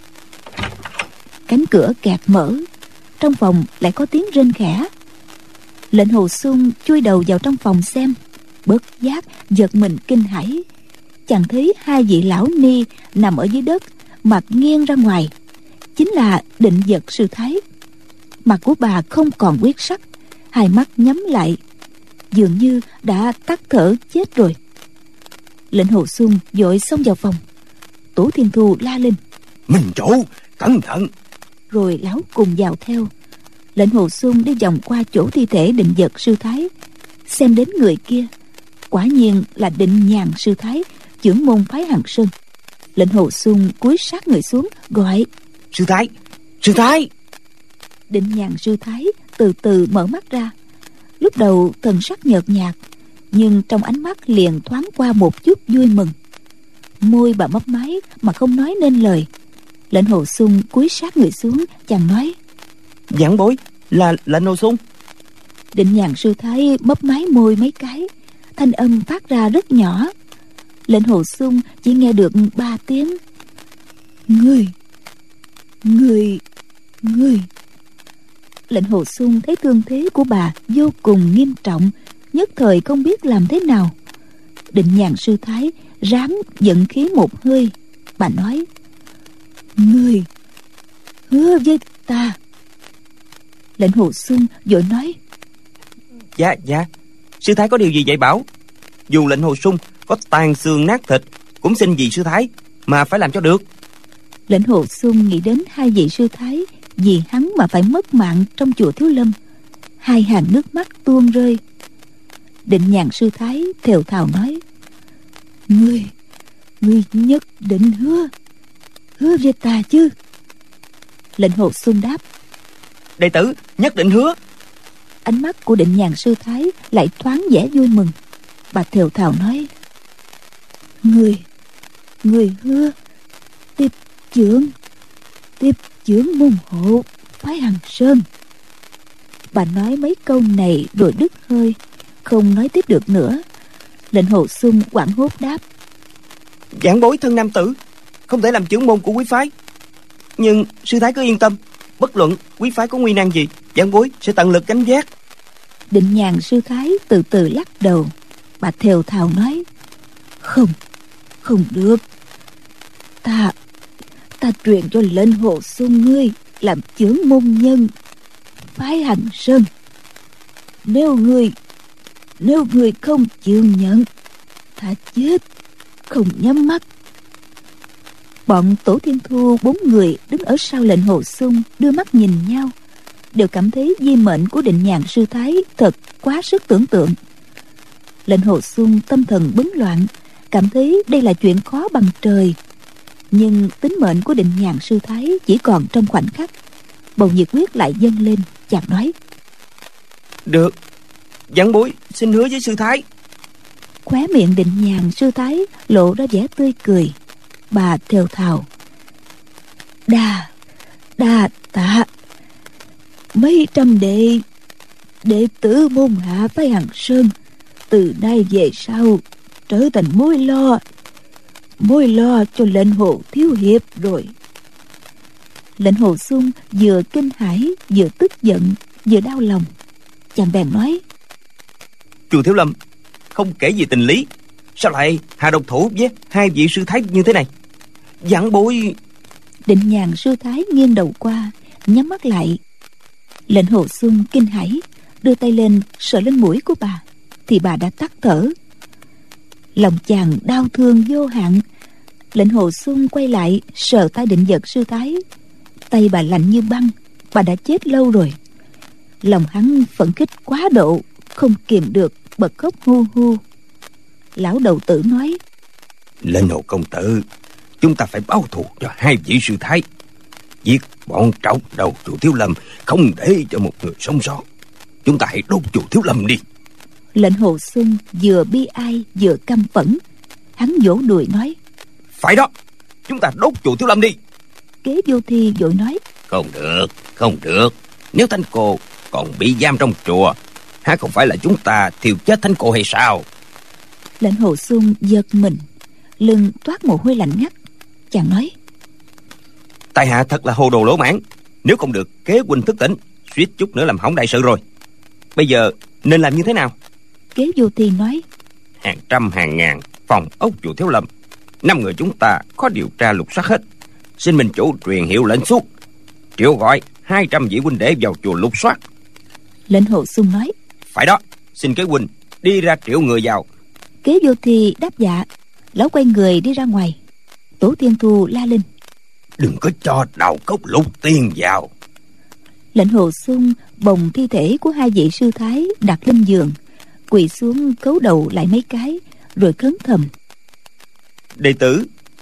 Cánh cửa kẹt mở, trong phòng lại có tiếng rên khẽ. Lệnh Hồ Xung chui đầu vào trong phòng xem, bất giác giật mình kinh hãi. Chàng thấy hai vị lão ni nằm ở dưới đất, mặt nghiêng ra ngoài, chính là Định Vật sư thái. Mặt của bà không còn huyết sắc, hai mắt nhắm lại, dường như đã tắt thở chết rồi. Lệnh Hồ Xung vội xông vào phòng. Tổ Thiên Thu la lên: Minh chủ, cẩn thận! Rồi lão cùng vào theo. Lệnh Hồ Xung đi vòng qua chỗ thi thể Định Vật sư thái, xem đến người kia, quả nhiên là Định Nhàn sư thái, trưởng môn phái Hằng Sơn. Lệnh Hồ Xuân cúi sát người xuống gọi: Sư Thái, Sư Thái. Định Nhàn sư thái từ từ mở mắt ra. Lúc đầu thần sắc nhợt nhạt, nhưng trong ánh mắt liền thoáng qua một chút vui mừng. Môi bà mấp máy mà không nói nên lời. Lệnh Hồ Xuân cúi sát người xuống, chàng nói: Giảng bối, là Lệnh Hồ Xuân. Định Nhàn sư thái mấp máy môi mấy cái, thanh âm phát ra rất nhỏ. Lệnh Hồ Xuân chỉ nghe được ba tiếng: Người, người, người. Lệnh Hồ Xuân thấy thương thế của bà vô cùng nghiêm trọng, nhất thời không biết làm thế nào. Định Nhàn sư thái ráng giận khí một hơi, bà nói: Người hứa với ta. Lệnh Hồ Xuân vội nói: Dạ, dạ, sư thái có điều gì dạy bảo? Dù Lệnh Hồ Xuân có tàn xương nát thịt, cũng xin vì sư thái mà phải làm cho được. Lệnh Hồ Xuân nghĩ đến hai vị sư thái vì hắn mà phải mất mạng trong chùa Thiếu Lâm, hai hàng nước mắt tuôn rơi. Định Nhàn sư thái thều thào nói: Ngươi, ngươi nhất định hứa, hứa với ta chứ? Lệnh Hồ Xuân đáp: Đệ tử nhất định hứa. Ánh mắt của Định Nhàn sư thái lại thoáng vẻ vui mừng. Bà thều thào nói: Ngươi, ngươi hứa tiếp trưởng, tiếp trưởng môn hộ phái Hằng Sơn. Bà nói mấy câu này rồi đứt hơi, không nói tiếp được nữa. Lệnh Hồ Xuân hoảng hốt đáp: Giảng bối thân nam tử, không thể làm trưởng môn của quý phái. Nhưng sư thái cứ yên tâm, bất luận quý phái có nguy nan gì, giảng bối sẽ tận lực gánh vác. Định Nhàn sư thái từ từ lắc đầu. Bà thều thào nói: Không, không được. Ta, ta truyền cho Lệnh Hồ Xuân ngươi làm trưởng môn nhân phái Hằng Sơn. Nếu ngươi, nếu ngươi không chịu nhận, ta chết không nhắm mắt. Bọn Tổ Thiên Thu bốn người đứng ở sau Lệnh Hồ Xuân đưa mắt nhìn nhau, đều cảm thấy di mệnh của Định Nhàn sư thái thật quá sức tưởng tượng. Lệnh Hồ Xuân tâm thần bấn loạn, cảm thấy đây là chuyện khó bằng trời. Nhưng tính mệnh của Định Nhàn sư thái chỉ còn trong khoảnh khắc. Bầu nhiệt huyết lại dâng lên, chàng nói: Được, giảng bối xin hứa với sư thái. Khóe miệng Định Nhàn sư thái lộ ra vẻ tươi cười. Bà thều thào: Đa, đa tạ. Mấy trăm đệ, đệ tử môn hạ phái Hằng Sơn từ nay về sau trở thành mối lo, mối lo cho Lệnh Hồ thiếu hiệp rồi. Lệnh Hồ Xuân vừa kinh hãi, vừa tức giận, vừa đau lòng. Chàng bèn nói: Chùa Thiếu Lâm không kể gì tình lý, sao lại hạ độc thủ với hai vị sư thái như thế này? Giảng bối... Định Nhàn sư thái nghiêng đầu qua, nhắm mắt lại. Lệnh Hồ Xuân kinh hãi, đưa tay lên sờ lên mũi của bà, thì bà đã tắt thở. Lòng chàng đau thương vô hạn. Lệnh Hồ Xuân quay lại sờ tay Định Vật sư thái. Tay bà lạnh như băng, bà đã chết lâu rồi. Lòng hắn phẫn khích quá độ, không kìm được bật khóc hu hu. Lão đầu tử nói: Lệnh Hồ công tử, chúng ta phải báo thù cho hai vị sư thái, giết bọn trọc đầu chùa Thiếu Lâm, không để cho một người sống sót. Chúng ta hãy đốt chùa Thiếu Lâm đi. Lệnh Hồ Xuân vừa bi ai vừa căm phẫn. Hắn vỗ đùi nói: Phải đó, chúng ta đốt chùa Thiếu Lâm đi. Kế Vô Thi vội nói: Không được, không được. Nếu Thánh Cô còn bị giam trong chùa, há không phải là chúng ta thiêu chết Thánh Cô hay sao? Lệnh Hồ Xuân giật mình, lưng toát mồ hôi lạnh ngắt. Chàng nói: Tại hạ thật là hồ đồ lỗ mãn. Nếu không được Kế huynh thức tỉnh, suýt chút nữa làm hỏng đại sự rồi. Bây giờ nên làm như thế nào? Kế Vô Thi nói: Hàng trăm hàng ngàn phòng ốc chùa Thiếu Lâm, năm người chúng ta có điều tra lục soát hết. Xin minh chủ truyền hiệu lệnh suốt, triệu gọi hai trăm vị huynh đệ vào chùa lục soát. Lệnh Hồ Xuân nói: Phải đó, xin Kế huynh đi ra triệu người vào. Kế Vô Thi đáp dạ. Lão quay người đi ra ngoài. Tổ Thiên Thu la lên: Đừng có cho đào cốc lục tiên vào. Lệnh Hồ Xuân bồng thi thể của hai vị sư thái đặt lên giường, quỳ xuống cấu đầu lại mấy cái, rồi khấn thầm: Đệ tử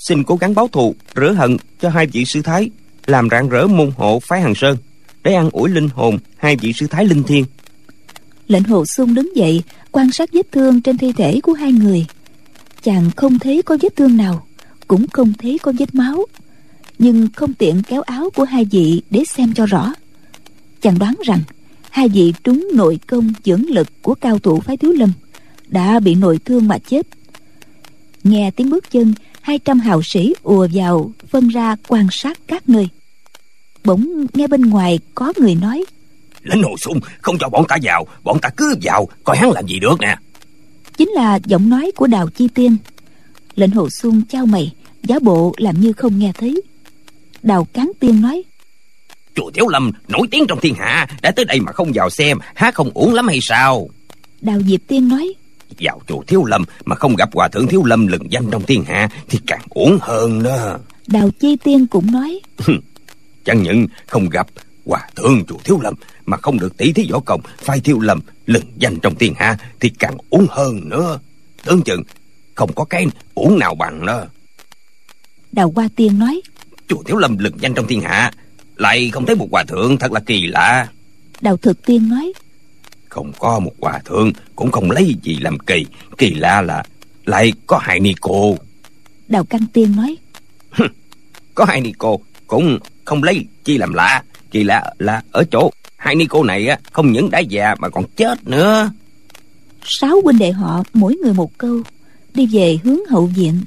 xin cố gắng báo thù rửa hận cho hai vị sư thái, làm rạng rỡ môn hộ phái Hằng Sơn, để an ủi linh hồn hai vị sư thái linh thiêng. Lệnh Hồ Xuân đứng dậy quan sát vết thương trên thi thể của hai người. Chàng không thấy có vết thương nào, cũng không thấy có vết máu, nhưng không tiện kéo áo của hai vị để xem cho rõ. Chàng đoán rằng hai vị trúng nội công dưỡng lực của cao thủ phái Thiếu Lâm, đã bị nội thương mà chết. Nghe tiếng bước chân, hai trăm hào sĩ ùa vào, phân ra quan sát các nơi. Bỗng nghe bên ngoài có người nói: Lệnh Hồ Xuân không cho bọn ta vào, bọn ta cứ vào coi hắn làm gì được nè. Chính là giọng nói của Đào Chi Tiên. Lệnh Hồ Xuân chau mày, giả bộ làm như không nghe thấy. Đào Cán Tiên nói: Chùa Thiếu Lâm nổi tiếng trong thiên hạ, đã tới đây mà không vào xem, há không uổng lắm hay sao? Đào Diệp Tiên nói: Vào chùa Thiếu Lâm mà không gặp hòa thượng Thiếu Lâm lừng danh trong thiên hạ thì càng uổng hơn đó. Đào Chi Tiên cũng nói: Chẳng những không gặp hòa thượng chùa Thiếu Lâm mà không được tỷ thí võ công phái Thiếu Lâm lừng danh trong thiên hạ thì càng uổng hơn nữa. Tưởng chừng không có cái uổng nào bằng đó. Đào Hoa Tiên nói: Chùa Thiếu Lâm lừng danh trong thiên hạ, lại không thấy một hòa thượng, thật là kỳ lạ. Đào Thực Tiên nói: Không có một hòa thượng cũng không lấy gì làm kỳ, kỳ lạ là lại có hai ni cô. Đào Căn Tiên nói: Có hai ni cô cũng không lấy chi làm lạ, kỳ lạ là ở chỗ hai ni cô này á, không những đã già mà còn chết nữa. Sáu huynh đệ họ mỗi người một câu, đi về hướng hậu viện.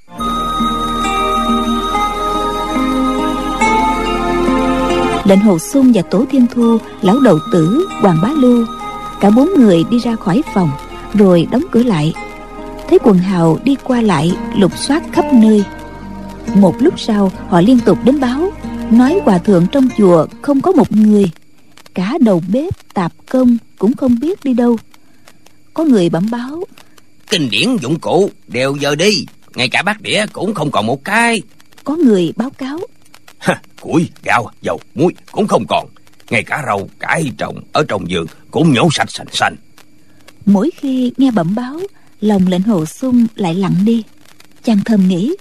Lệnh Hồ Xuân và Tổ Thiên Thu, Lão Đầu Tử, Hoàng Bá Lưu, cả bốn người đi ra khỏi phòng, rồi đóng cửa lại. Thấy quần hào đi qua lại lục soát khắp nơi. Một lúc sau họ liên tục đến báo, nói hòa thượng trong chùa không có một người, cả đầu bếp tạp công cũng không biết đi đâu. Có người bẩm báo: Kinh điển dụng cụ đều giờ đi, ngay cả bát đĩa cũng không còn một cái. Có người báo cáo: Ha, củi, gạo, dầu, muối cũng không còn, ngay cả rau cải trồng ở trong vườn cũng nhổ sạch sành xanh. Mỗi khi nghe bẩm báo, lòng Lệnh Hồ Xuân lại lặng đi. Chàng thầm nghĩ: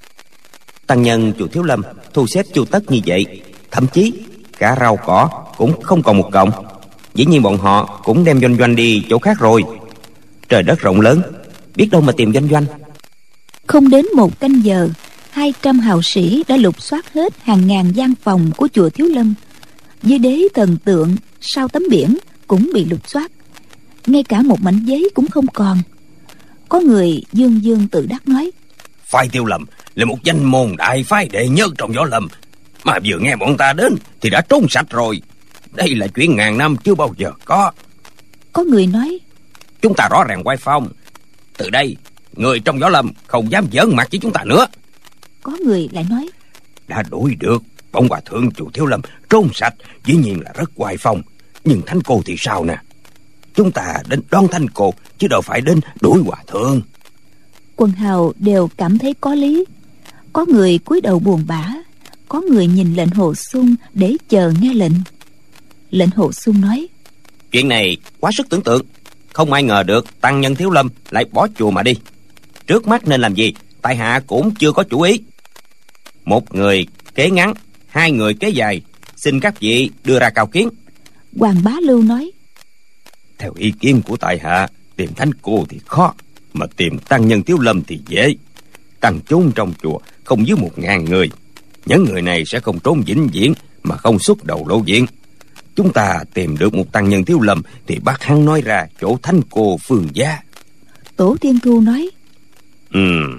Tăng nhân chùa Thiếu Lâm thu xếp chu tất như vậy, thậm chí cả rau cỏ cũng không còn một cọng. Dĩ nhiên bọn họ cũng đem doanh doanh đi chỗ khác rồi. Trời đất rộng lớn, biết đâu mà tìm doanh doanh. Không đến một canh giờ, hai trăm hào sĩ đã lục soát hết hàng ngàn gian phòng của chùa Thiếu Lâm. Dưới đế thần tượng, sau tấm biển cũng bị lục soát, ngay cả một mảnh giấy cũng không còn. Có người dương dương tự đắc nói: Phái Thiếu Lâm là một danh môn đại phái đệ nhất trong võ lâm, mà vừa nghe bọn ta đến thì đã trốn sạch rồi. Đây là chuyện ngàn năm chưa bao giờ có. Có người nói: Chúng ta rõ ràng oai phong, từ đây người trong võ lâm không dám giỡn mặt với chúng ta nữa. Có người lại nói: Đã đuổi được bọn hòa thượng chùa Thiếu Lâm trốn sạch, dĩ nhiên là rất oai phong. Nhưng Thánh Cô thì sao nè? Chúng ta đến đón Thánh Cô chứ đâu phải đến đuổi hòa thượng. Quần hào đều cảm thấy có lý. Có người cúi đầu buồn bã, có người nhìn Lệnh Hồ Xuân để chờ nghe lệnh. Lệnh Hồ Xuân nói: Chuyện này quá sức tưởng tượng, không ai ngờ được tăng nhân Thiếu Lâm lại bỏ chùa mà đi. Trước mắt nên làm gì, tại hạ cũng chưa có chủ ý. Một người kế ngắn, hai người kế dài, xin các vị đưa ra cao kiến. Hoàng Bá Lưu nói: Theo ý kiến của tại hạ, tìm Thánh Cô thì khó, mà tìm tăng nhân Thiếu Lâm thì dễ. Tăng chốn trong chùa không dưới một ngàn người, những người này sẽ không trốn vĩnh viễn mà không xuất đầu lộ diện. Chúng ta tìm được một tăng nhân Thiếu Lâm thì bắt hắn nói ra chỗ Thánh Cô Phương Gia. Tổ Thiên Thu nói: Ừ,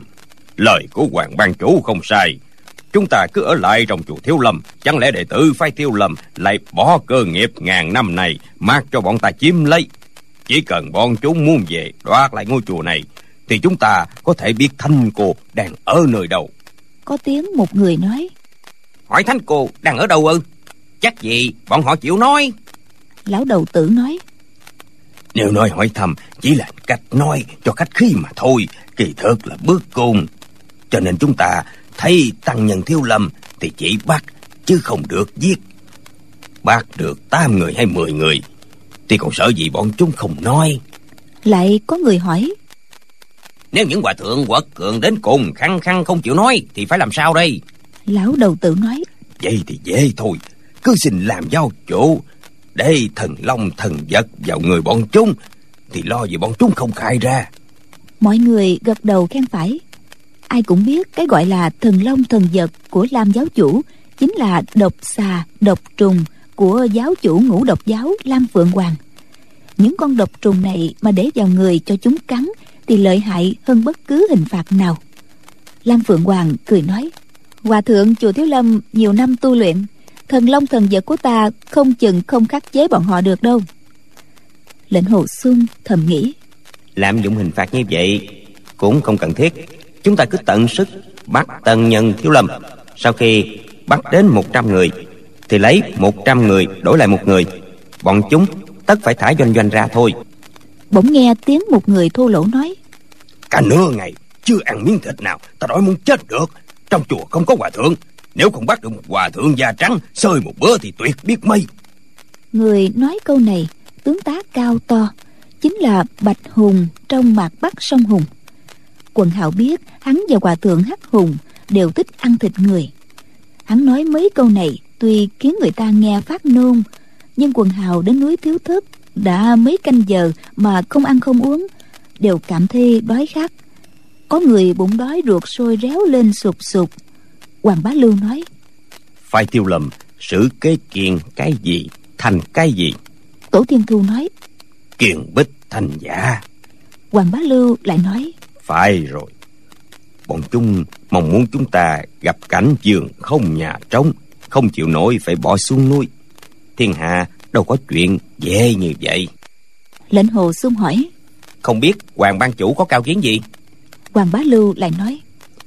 lời của Hoàng ban chủ không sai. Chúng ta cứ ở lại trong chùa Thiếu Lâm, chẳng lẽ đệ tử phái Thiếu Lâm lại bỏ cơ nghiệp ngàn năm này mặc cho bọn ta chiếm lấy? Chỉ cần bọn chúng muốn về đoạt lại ngôi chùa này thì chúng ta có thể biết Thánh Cô đang ở nơi đâu. Có tiếng một người nói: Hỏi Thánh Cô đang ở đâu ư? Chắc gì bọn họ chịu nói. Lão Đầu Tử nói: Nếu nói hỏi thăm chỉ là cách nói cho khách khí mà thôi, kỳ thực là bước cung. Cho nên chúng ta thấy tăng nhân Thiếu Lâm thì chỉ bắt chứ không được giết. Bắt được tám người hay mười người thì còn sợ gì bọn chúng không nói. Lại có người hỏi: Nếu những hòa thượng quật cường đến cùng khăng khăng không chịu nói thì phải làm sao đây? Lão đầu tử nói: Vậy thì dễ thôi, cứ xin làm giáo chủ, để thần long thần vật vào người bọn chúng, thì lo gì bọn chúng không khai ra. Mọi người gật đầu khen phải. Ai cũng biết cái gọi là thần long thần vật của Lam giáo chủ chính là độc xà, độc trùng của giáo chủ Ngũ Độc giáo Lam Phượng Hoàng. Những con độc trùng này mà để vào người cho chúng cắn thì lợi hại hơn bất cứ hình phạt nào. Lam Phượng Hoàng cười nói: Hòa thượng chùa Thiếu Lâm nhiều năm tu luyện, thần long thần vật của ta không chừng không khắc chế bọn họ được đâu. Lệnh Hồ Xuân thầm nghĩ: Lạm dụng hình phạt như vậy cũng không cần thiết. Chúng ta cứ tận sức bắt tân nhân Thiếu Lâm. Sau khi bắt đến một trăm người thì lấy một trăm người đổi lại một người. Bọn chúng tất phải thả Doanh Doanh ra thôi. Bỗng nghe tiếng một người thô lỗ nói: Cả nửa ngày chưa ăn miếng thịt nào, ta đói muốn chết được. Trong chùa không có hòa thượng, nếu không bắt được một hòa thượng da trắng xơi một bữa thì tuyệt biết mây. Người nói câu này tướng tá cao to, chính là Bạch Hùng trong Mạc Bắc Sông Hùng. Quần hào biết hắn và hòa thượng Hắc Hùng đều thích ăn thịt người. Hắn nói mấy câu này tuy khiến người ta nghe phát nôn, nhưng quần hào đến núi Thiếu Thất đã mấy canh giờ mà không ăn không uống, đều cảm thấy đói khát. Có người bụng đói ruột sôi réo lên sụp sụp. Hoàng Bá Lưu nói: Phải Thiếu Lâm xử kế kiền cái gì thành cái gì. Tổ Thiên Thu nói: Kiền bích thành giả. Hoàng Bá Lưu lại nói: Phải rồi, bọn chúng mong muốn chúng ta gặp cảnh giường không nhà trống, không chịu nổi phải bỏ xuống núi. Thiên hạ đâu có chuyện dễ như vậy. Lệnh Hồ Xuân hỏi: Không biết Hoàng ban chủ có cao kiến gì? Hoàng Bá Lưu lại nói: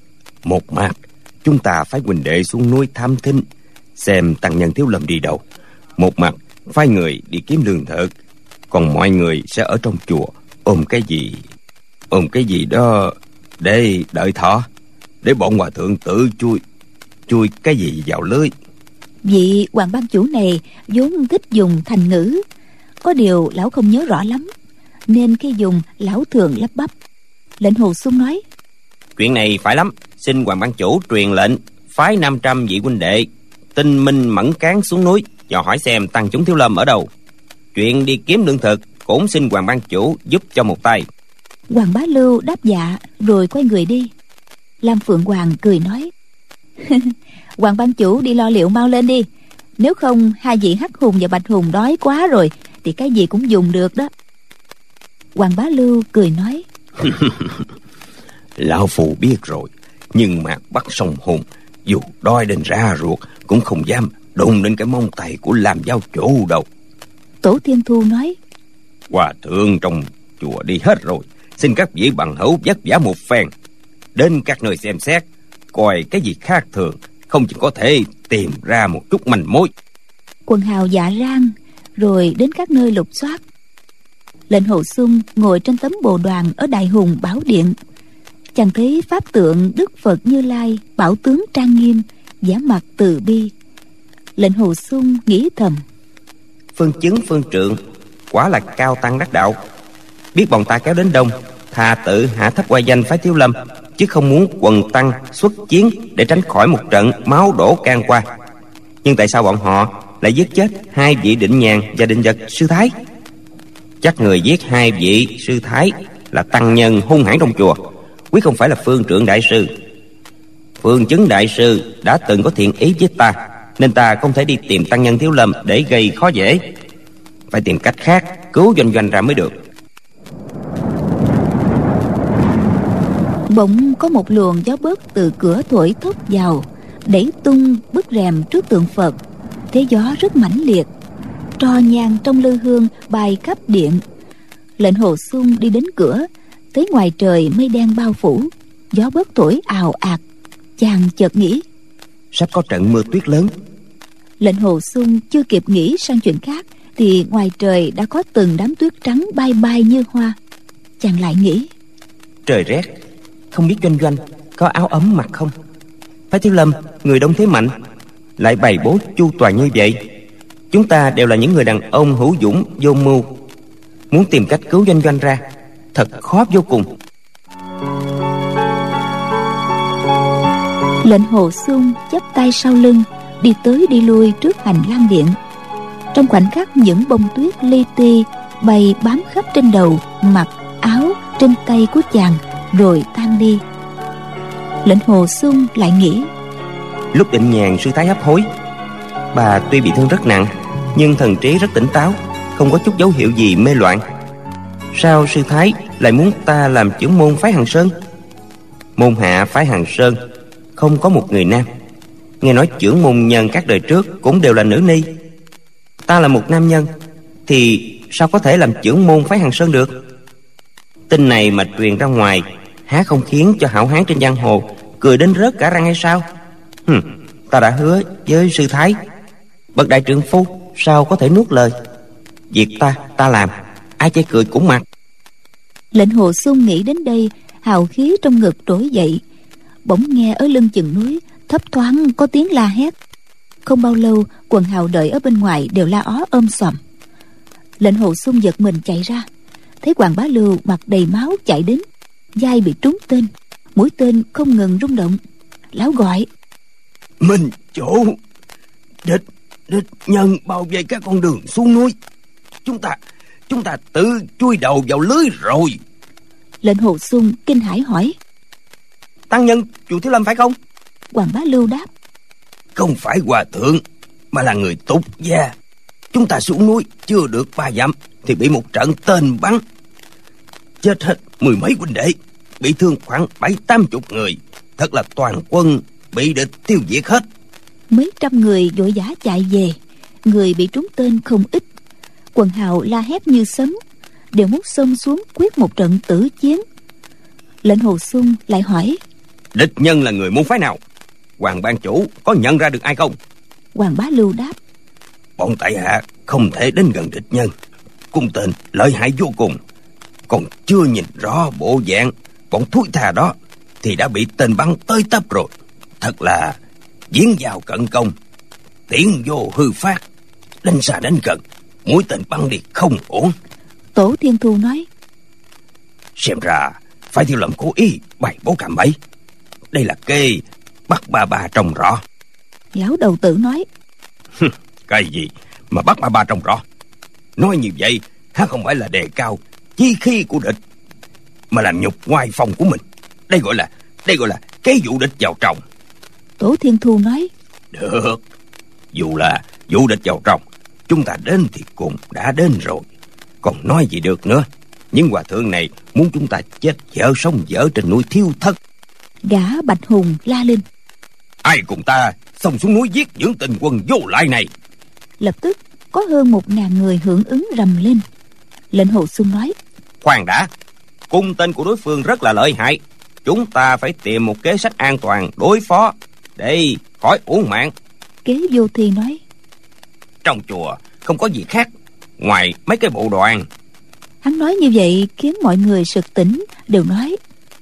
Một mặt chúng ta phải huynh đệ xuống núi thám thính xem tăng nhân Thiếu Lâm đi đâu, một mặt phái người đi kiếm lương thực, còn mọi người sẽ ở trong chùa ôm cái gì ôm cái gì đó để đợi thọ, để bọn hòa thượng tự chui chui cái gì vào lưới. Vị Hoàng ban chủ này vốn thích dùng thành ngữ, có điều lão không nhớ rõ lắm, nên khi dùng lão thường lắp bắp. Lệnh Hồ Xuân nói: Chuyện này phải lắm, xin Hoàng ban chủ truyền lệnh phái năm trăm vị huynh đệ tinh minh mẫn cán xuống núi dò hỏi xem tăng chúng Thiếu Lâm ở đâu. Chuyện đi kiếm lương thực cũng xin Hoàng ban chủ giúp cho một tay. Hoàng Bá Lưu đáp dạ rồi quay người đi. Lam Phượng Hoàng cười nói: Hoàng ban chủ đi lo liệu mau lên đi, nếu không hai vị Hắc Hùng và Bạch Hùng đói quá rồi thì cái gì cũng dùng được đó. Hoàng Bá Lưu cười nói: Lão Phù biết rồi, nhưng Mạc Bắc Sông Hùng dù đói đến ra ruột cũng không dám đụng đến cái mông tay của Lam giáo chủ đâu. Tổ Thiên Thu nói: Hòa thượng trong chùa đi hết rồi, xin các vị bằng hữu vất vả một phen, đến các nơi xem xét coi cái gì khác thường, không chỉ có thể tìm ra một chút manh mối. Quần hào dạ rang rồi đến các nơi lục soát. Lệnh Hồ Xuân ngồi trên tấm bồ đoàn ở Đại Hùng Bảo Điện, chàng thấy pháp tượng Đức Phật Như Lai bảo tướng trang nghiêm, vẻ mặt từ bi. Lệnh Hồ Xuân nghĩ thầm: Phương chứng phương trượng quả là cao tăng đắc đạo. Biết bọn ta kéo đến đông, thà tự hạ thấp oai danh phái Thiếu Lâm, chứ không muốn quần tăng xuất chiến để tránh khỏi một trận máu đổ can qua. Nhưng tại sao bọn họ lại giết chết hai vị Định Nhàn và Định Vật sư thái? Chắc người giết hai vị sư thái là tăng nhân hung hãn trong chùa, quyết không phải là phương trượng đại sư. Phương chứng đại sư đã từng có thiện ý với ta, nên ta không thể đi tìm tăng nhân Thiếu Lâm để gây khó dễ. Phải tìm cách khác cứu Doanh Doanh ra mới được. Bỗng có một luồng gió bớt từ cửa thổi thốc vào, đẩy tung bức rèm trước tượng Phật. Thế gió rất mãnh liệt, tro nhang trong lư hương bay khắp điện. Lệnh Hồ Xuân đi đến cửa, thấy ngoài trời mây đen bao phủ, gió bớt thổi ào ạt. Chàng chợt nghĩ: Sắp có trận mưa tuyết lớn. Lệnh Hồ Xuân chưa kịp nghĩ sang chuyện khác thì ngoài trời đã có từng đám tuyết trắng bay bay như hoa. Chàng lại nghĩ: Trời rét, không biết Doanh Doanh có áo ấm mặc không? Phái Thiếu Lâm người đông thế mạnh, lại bày bố chu toàn như vậy. Chúng ta đều là những người đàn ông hữu dũng vô mưu, muốn tìm cách cứu Doanh Doanh ra thật khó vô cùng. Lệnh Hồ Xuân chắp tay sau lưng, đi tới đi lui trước hành lang điện. Trong khoảnh khắc những bông tuyết li ti bay bám khắp trên đầu, mặt, áo, trên tay của chàng, rồi tan đi. Lệnh Hồ Xuân lại nghĩ, lúc định nhàn sư thái hấp hối. Bà tuy bị thương rất nặng, nhưng thần trí rất tỉnh táo, không có chút dấu hiệu gì mê loạn. Sao sư thái lại muốn ta làm trưởng môn phái Hằng Sơn? Môn hạ phái Hằng Sơn không có một người nam. Nghe nói trưởng môn nhân các đời trước cũng đều là nữ ni. Ta là một nam nhân, thì sao có thể làm trưởng môn phái Hằng Sơn được? Tin này mà truyền ra ngoài, há không khiến cho hảo hán trên giang hồ cười đến rớt cả răng hay sao? Hừm, ta đã hứa với sư thái, bậc đại trượng phu sao có thể nuốt lời. Việc ta ta làm, ai chê cười cũng mặc. Lệnh Hồ Xuân nghĩ đến đây, hào khí trong ngực trỗi dậy. Bỗng nghe ở lưng chừng núi thấp thoáng có tiếng la hét. Không bao lâu, quần hào đợi ở bên ngoài đều la ó ôm sòm. Lệnh Hồ Xuân giật mình chạy ra, thấy Hoàng Bá Lưu mặt đầy máu chạy đến, vai bị trúng tên, mũi tên không ngừng rung động. Lão gọi, Minh chủ, địch địch nhân bao vây các con đường xuống núi. Chúng ta chúng ta tự chui đầu vào lưới rồi. Lệnh Hồ Xuân kinh hãi hỏi, Tăng nhân chùa Thiếu Lâm phải không? Hoàng Bá Lưu đáp, Không phải hòa thượng, mà là người tục gia. Chúng ta xuống núi chưa được ba dặm thì bị một trận tên bắn, chết hết mười mấy huynh đệ, bị thương khoảng bảy tám chục người. Thật là toàn quân bị địch tiêu diệt hết. Mấy trăm người vội vã chạy về, người bị trúng tên không ít. Quần hào la hét như sấm, đều muốn xông xuống quyết một trận tử chiến. Lệnh Hồ Xuân lại hỏi, Địch nhân là người môn phái nào? Hoàng ban chủ có nhận ra được ai không? Hoàng Bá Lưu đáp, Bọn tại hạ không thể đến gần địch nhân, cung tên lợi hại vô cùng, còn chưa nhìn rõ bộ dạng bọn thúi thà đó thì đã bị tên bắn tới tấp rồi. Thật là diễn vào cận công, tiến vô hư phát, đánh xa đánh gần, mũi tên bắn đi không ổn. Tổ Thiên Thu nói, Xem ra phải Thiếu Lâm cố ý bày bố cạm bẫy. Đây là kê bắt ba ba trong rõ. Lão đầu tử nói, Cái gì mà bắt ba ba trong rõ? Nói như vậy há không phải là đề cao chí khí của địch, mà làm nhục ngoại phong của mình. Đây gọi là Đây gọi là kế dụ địch vào trong. Tổ Thiên Thu nói, Được, dù là dụ địch vào trong, chúng ta đến thì cùng đã đến rồi, còn nói gì được nữa. Những hòa thượng này muốn chúng ta chết dở sống dở trên núi Thiếu Thất. gã Bạch Hùng la lên, Ai cùng ta xông xuống núi giết những tình quân vô lại này? lập tức có hơn một ngàn người hưởng ứng rầm lên. Lệnh Hồ Xuân nói, Khoan đã, cung tên của đối phương rất là lợi hại. Chúng ta phải tìm một kế sách an toàn đối phó, để khỏi uổng mạng. Kế Vô Thi nói, Trong chùa không có gì khác ngoài mấy cái bộ đoàn. hắn nói như vậy khiến mọi người sực tỉnh, đều nói,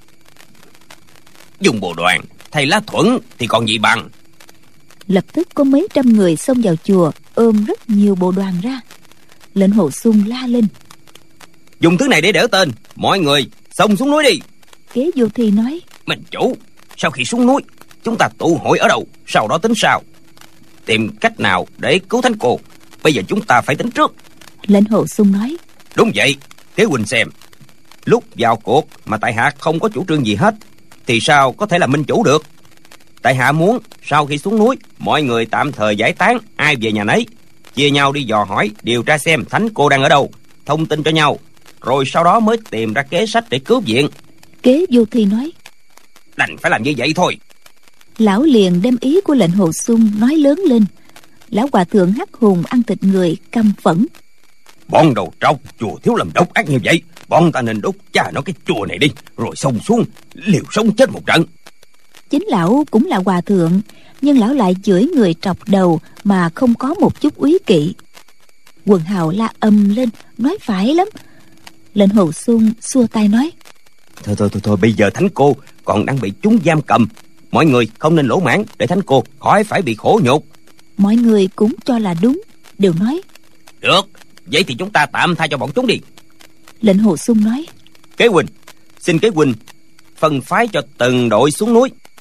Dùng bộ đoàn thay lá thuẫn thì còn gì bằng. lập tức có mấy trăm người xông vào chùa ôm rất nhiều bộ đoàn ra. Lệnh Hồ Xuân la lên, Dùng thứ này để đỡ tên, mọi người xông xuống núi đi. Kế Vô Thi nói, Minh chủ, sau khi xuống núi chúng ta tụ hội ở đâu, sau đó tính sao? Tìm cách nào để cứu thánh cô, bây giờ chúng ta phải tính trước. Lệnh Hồ Xuân nói, Đúng vậy, Kế huynh xem, Lúc vào cuộc mà tại hạ không có chủ trương gì hết, thì sao có thể là minh chủ được? Tại hạ muốn sau khi xuống núi, mọi người tạm thời giải tán, ai về nhà nấy, chia nhau đi dò hỏi, điều tra xem thánh cô đang ở đâu, thông tin cho nhau, rồi sau đó mới tìm ra kế sách để cứu viện. Kế Vô Thi nói, đành phải làm như vậy thôi. Lão liền đem ý của Lệnh Hồ Xuân nói lớn lên. Lão hòa thượng Hắc Hùng ăn thịt người căm phẫn, Bọn đầu trọc chùa Thiếu Lâm độc ác như vậy, bọn ta nên đốt cha nó cái chùa này đi, rồi xông xuống liều sống chết một trận. chính lão cũng là hòa thượng, nhưng lão lại chửi người trọc đầu mà không có một chút úy kỵ. Quần hào la ầm lên, nói phải lắm. Lệnh Hồ Xuân xua tay nói, Thôi thôi thôi thôi, bây giờ thánh cô còn đang bị chúng giam cầm, mọi người không nên lỗ mãng, để thánh cô khỏi phải bị khổ nhục. mọi người cũng cho là đúng, đều nói, Được, vậy thì chúng ta tạm tha cho bọn chúng đi. Lệnh Hồ Xuân nói, Kế huynh, xin kế huynh phân phái cho từng đội xuống núi.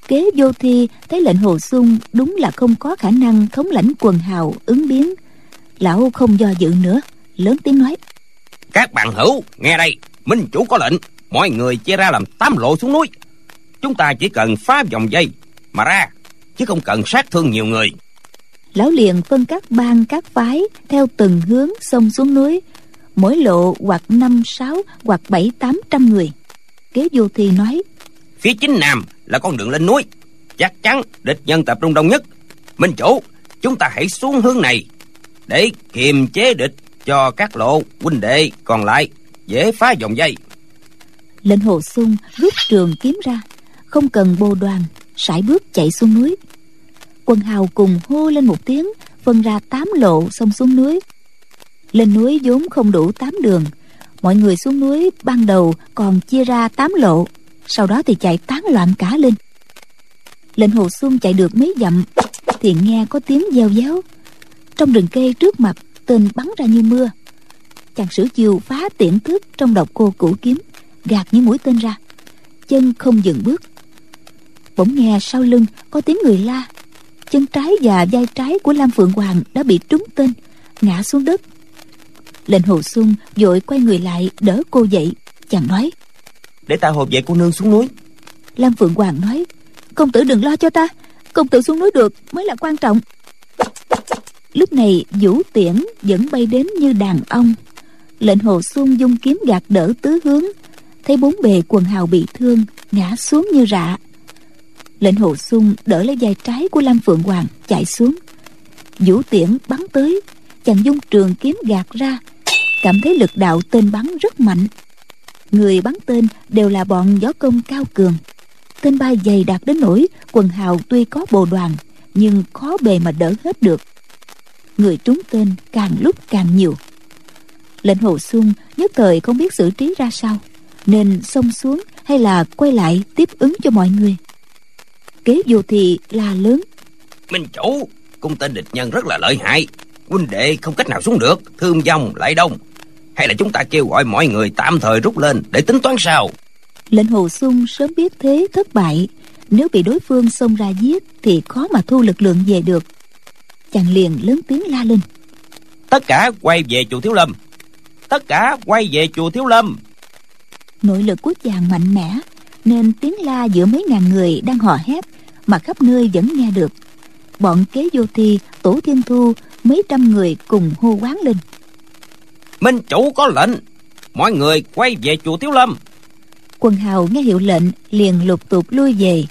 Kế Vô Thi thấy lệnh Hồ Xung đúng là không có khả năng thống lãnh quần hào ứng biến, lão không do dự nữa, lớn tiếng nói: Các bạn hữu nghe đây, minh chủ có lệnh mọi người chia ra làm tám lộ xuống núi. Chúng ta chỉ cần phá vòng dây mà ra, chứ không cần sát thương nhiều người. Lão liền phân các bang các phái theo từng hướng xông xuống núi, mỗi lộ hoặc năm sáu hoặc bảy tám trăm người. Kế Vô Thi nói: Phía chính nam là con đường lên núi, chắc chắn địch nhân tập trung đông nhất. Minh chủ, chúng ta hãy xuống hướng này để kiềm chế địch, cho các lộ huynh đệ còn lại dễ phá vòng dây. Lệnh Hồ Xung rút trường kiếm ra, không cần bồ đoàn, sải bước chạy xuống núi. Quần hào cùng hô lên một tiếng, phân ra tám lộ xông xuống núi. Lên núi vốn không đủ tám đường, mọi người xuống núi ban đầu còn chia ra tám lộ, sau đó thì chạy tán loạn cả lên. Lệnh Hồ Xung chạy được mấy dặm thì nghe có tiếng reo réo. Trong rừng cây trước mặt, tên bắn ra như mưa. Chàng sử chiều phá tiễn thức trong độc cô cửu kiếm, gạt những mũi tên ra, chân không dừng bước. Bỗng nghe sau lưng có tiếng người la. Chân trái và vai trái của Lam Phượng Hoàng đã bị trúng tên, ngã xuống đất. Lệnh Hồ Xung vội quay người lại đỡ cô dậy. Chàng nói: Để ta hộ vệ cô nương xuống núi. Lam Phượng Hoàng nói: Công tử đừng lo cho ta, công tử xuống núi được mới là quan trọng. Lúc này vũ tiễn vẫn bay đến như đàn ong. Lệnh Hồ Xung dung kiếm gạt đỡ tứ hướng, thấy bốn bề quần hào bị thương, ngã xuống như rạ. Lệnh Hồ Xung đỡ lấy vai trái của Lam Phượng Hoàng chạy xuống. Vũ tiễn bắn tới, chàng dung trường kiếm gạt ra, cảm thấy lực đạo tên bắn rất mạnh. Người bắn tên đều là bọn võ công cao cường. Tên bay dày đặc đến nỗi quần hào tuy có bồ đoàn nhưng khó bề mà đỡ hết được. Người trúng tên càng lúc càng nhiều. Lệnh Hồ Xung nhất thời không biết xử trí ra sao, nên xông xuống hay là quay lại tiếp ứng cho mọi người. Kế Vô Thi la lớn: Minh chủ, cung tên địch nhân rất là lợi hại, huynh đệ không cách nào xuống được, thương vong lại đông. Hay là chúng ta kêu gọi mọi người tạm thời rút lên để tính toán sau. Lệnh Hồ Xung sớm biết thế thất bại, nếu bị đối phương xông ra giết thì khó mà thu lực lượng về được. Chàng liền lớn tiếng la lên: Tất cả quay về chùa Thiếu Lâm, tất cả quay về chùa Thiếu Lâm. Nội lực của chàng mạnh mẽ, nên tiếng la giữa mấy ngàn người đang hò hét mà khắp nơi vẫn nghe được. Bọn Kế Vô Thi, Tổ Thiên Thu, mấy trăm người cùng hô quán lên: Minh chủ có lệnh, mọi người quay về chùa Thiếu Lâm. Quần hào nghe hiệu lệnh liền lục tục lui về.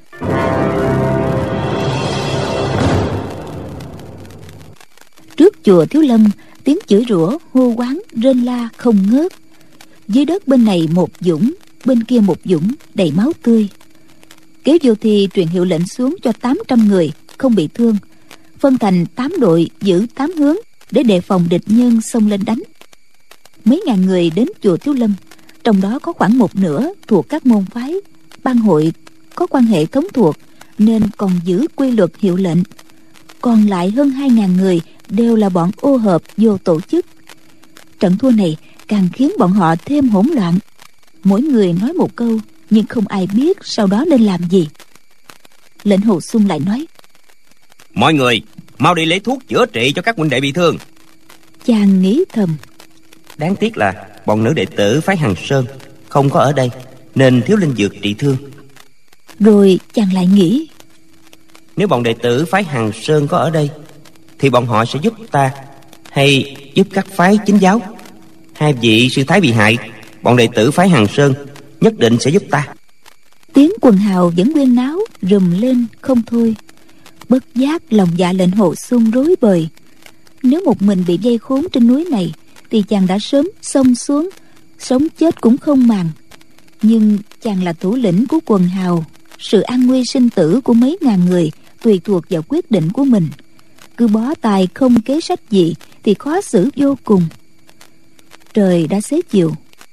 Trước chùa Thiếu Lâm, tiếng chửi rủa, hô quán, rên la không ngớt. Dưới đất bên này một dũng, bên kia một dũng đầy máu tươi. Kế Vô Thi truyền hiệu lệnh xuống cho tám trăm người không bị thương, phân thành tám đội giữ tám hướng để đề phòng địch nhân xông lên đánh. Mấy ngàn người đến chùa Thiếu Lâm, trong đó có khoảng một nửa thuộc các môn phái, ban hội có quan hệ thống thuộc nên còn giữ quy luật hiệu lệnh. Còn lại hơn hai ngàn người đều là bọn ô hợp vô tổ chức. Trận thua này càng khiến bọn họ thêm hỗn loạn. Mỗi người nói một câu, nhưng không ai biết sau đó nên làm gì. Lệnh Hồ Xung lại nói: Mọi người mau đi lấy thuốc chữa trị cho các huynh đệ bị thương. Chàng nghĩ thầm: Đáng tiếc là bọn nữ đệ tử phái Hằng Sơn không có ở đây, nên thiếu linh dược trị thương. Rồi chàng lại nghĩ: Nếu bọn đệ tử phái Hằng Sơn có ở đây thì bọn họ sẽ giúp ta, hay giúp các phái chính giáo. Hai vị sư thái bị hại, bọn đệ tử phái Hằng Sơn nhất định sẽ giúp ta. Tiếng quần hào vẫn huyên náo rùm lên không thôi. Bất giác lòng dạ Lệnh Hồ Xung rối bời. Nếu một mình bị vây khốn trên núi này thì chàng đã sớm xông xuống, sống chết cũng không màng. Nhưng chàng là thủ lĩnh của quần hào, sự an nguy sinh tử của mấy ngàn người tùy thuộc vào quyết định của mình. Cứ bó tay không kế sách gì thì khó xử vô cùng. Trời đã xế chiều.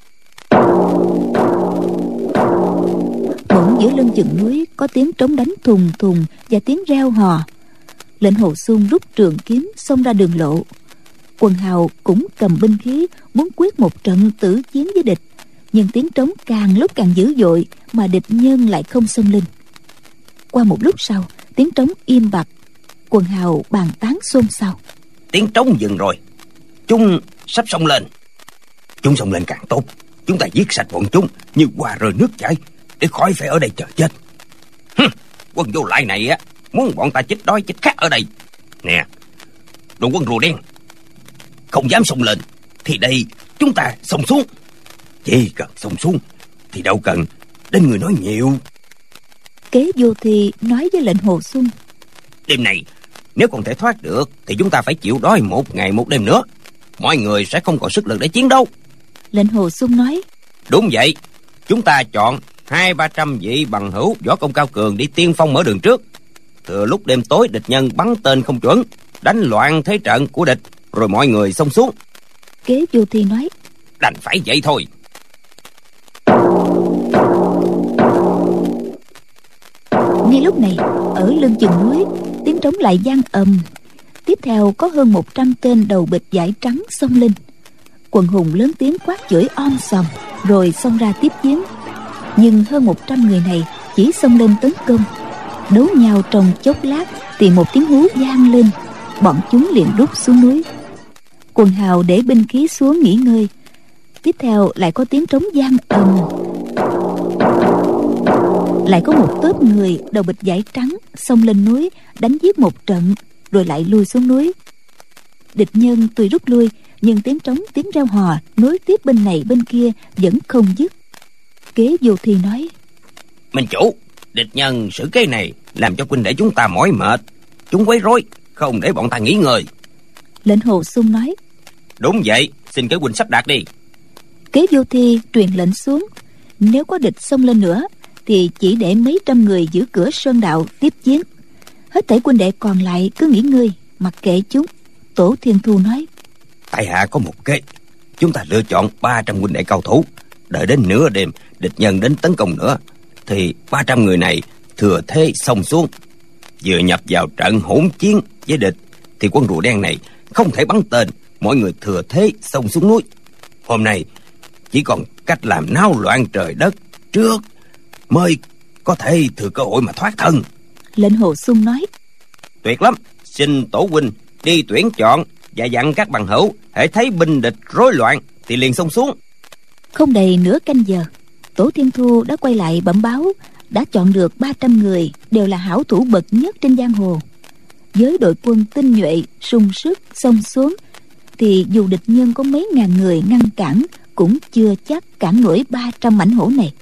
Bỗng giữa lưng chừng núi có tiếng trống đánh thùng thùng và tiếng reo hò. Lệnh Hồ Xung rút trường kiếm xông ra đường lộ. Quần hào cũng cầm binh khí muốn quyết một trận tử chiến với địch, nhưng tiếng trống càng lúc càng dữ dội mà địch nhân lại không xông lên. Qua một lúc sau, tiếng trống im bặt, quần hào bàn tán xôn xao. Tiếng trống dừng rồi, chúng sắp xông lên. Chúng xông lên càng tốt, chúng ta giết sạch bọn chúng như hoa rơi nước chảy, để khỏi phải ở đây chờ chết. Hừm, quân vô lại này á, muốn bọn ta chết đói chết khát ở đây. Nè, đội quân rùa đen, không dám xông lên thì đây chúng ta xông xuống. Chỉ cần xông xuống thì đâu cần đến người nói nhiều. Kế Vô Thi nói với lệnh Hồ Xuân: Đêm này nếu không thể thoát được thì chúng ta phải chịu đói một ngày một đêm nữa. Mọi người sẽ không còn sức lực để chiến đấu. Lệnh Hồ Xuân nói: Đúng vậy, chúng ta chọn hai ba trăm vị bằng hữu võ công cao cường đi tiên phong mở đường trước. Thừa lúc đêm tối địch nhân bắn tên không chuẩn, đánh loạn thế trận của địch, rồi mọi người xông xuống. Kế Vô Thi nói: Đành phải vậy thôi. Ngay lúc này, ở lưng chừng núi, tiếng trống lại vang ầm. Tiếp theo có hơn một trăm tên đầu bịch vải trắng xông lên. Quần hùng lớn tiếng quát chửi om sòm, rồi xông ra tiếp chiến. Nhưng hơn một trăm người này chỉ xông lên tấn công. Đấu nhau trong chốc lát thì một tiếng hú vang lên, bọn chúng liền rút xuống núi. Quần hào để binh khí xuống nghỉ ngơi. Tiếp theo lại có tiếng trống vang ầm. Lại có một tốp người đầu bịch vải trắng xông lên núi, đánh giết một trận, rồi lại lui xuống núi. Địch nhân tuy rút lui, nhưng tiếng trống tiếng reo hò nối tiếp bên này bên kia vẫn không dứt. Kế Vô Thi nói: Minh chủ, địch nhân sử kế này làm cho huynh đệ chúng ta mỏi mệt. Chúng quấy rối, không để bọn ta nghỉ ngơi. Lệnh Hồ Xuân nói: Đúng vậy, xin kế huynh sắp đặt đi. Kế Vô Thi truyền lệnh xuống. Nếu có địch xông lên nữa thì chỉ để mấy trăm người giữ cửa sơn đạo tiếp chiến. Hết thảy huynh đệ còn lại cứ nghỉ ngơi, mặc kệ chúng. Tổ Thiên Thu nói: Tại hạ có một kế. Chúng ta lựa chọn ba trăm huynh đệ cao thủ, đợi đến nửa đêm địch nhân đến tấn công nữa thì ba trăm người này thừa thế xông xuống. Vừa nhập vào trận hỗn chiến với địch thì quân rùa đen này không thể bắn tên. Mọi người thừa thế xông xuống núi. Hôm nay chỉ còn cách làm náo loạn trời đất trước mới có thể thừa cơ hội mà thoát thân. Lệnh Hồ Xuân nói: Tuyệt lắm, xin tổ huynh đi tuyển chọn và dặn các bằng hữu, hễ thấy binh địch rối loạn thì liền xông xuống. Không đầy nửa canh giờ, Tổ Thiên Thu đã quay lại bẩm báo đã chọn được ba trăm người, đều là hảo thủ bậc nhất trên giang hồ. Với đội quân tinh nhuệ sung sức xông xuống thì dù địch nhân có mấy ngàn người ngăn cản cũng chưa chắc cản nổi ba trăm mãnh hổ này.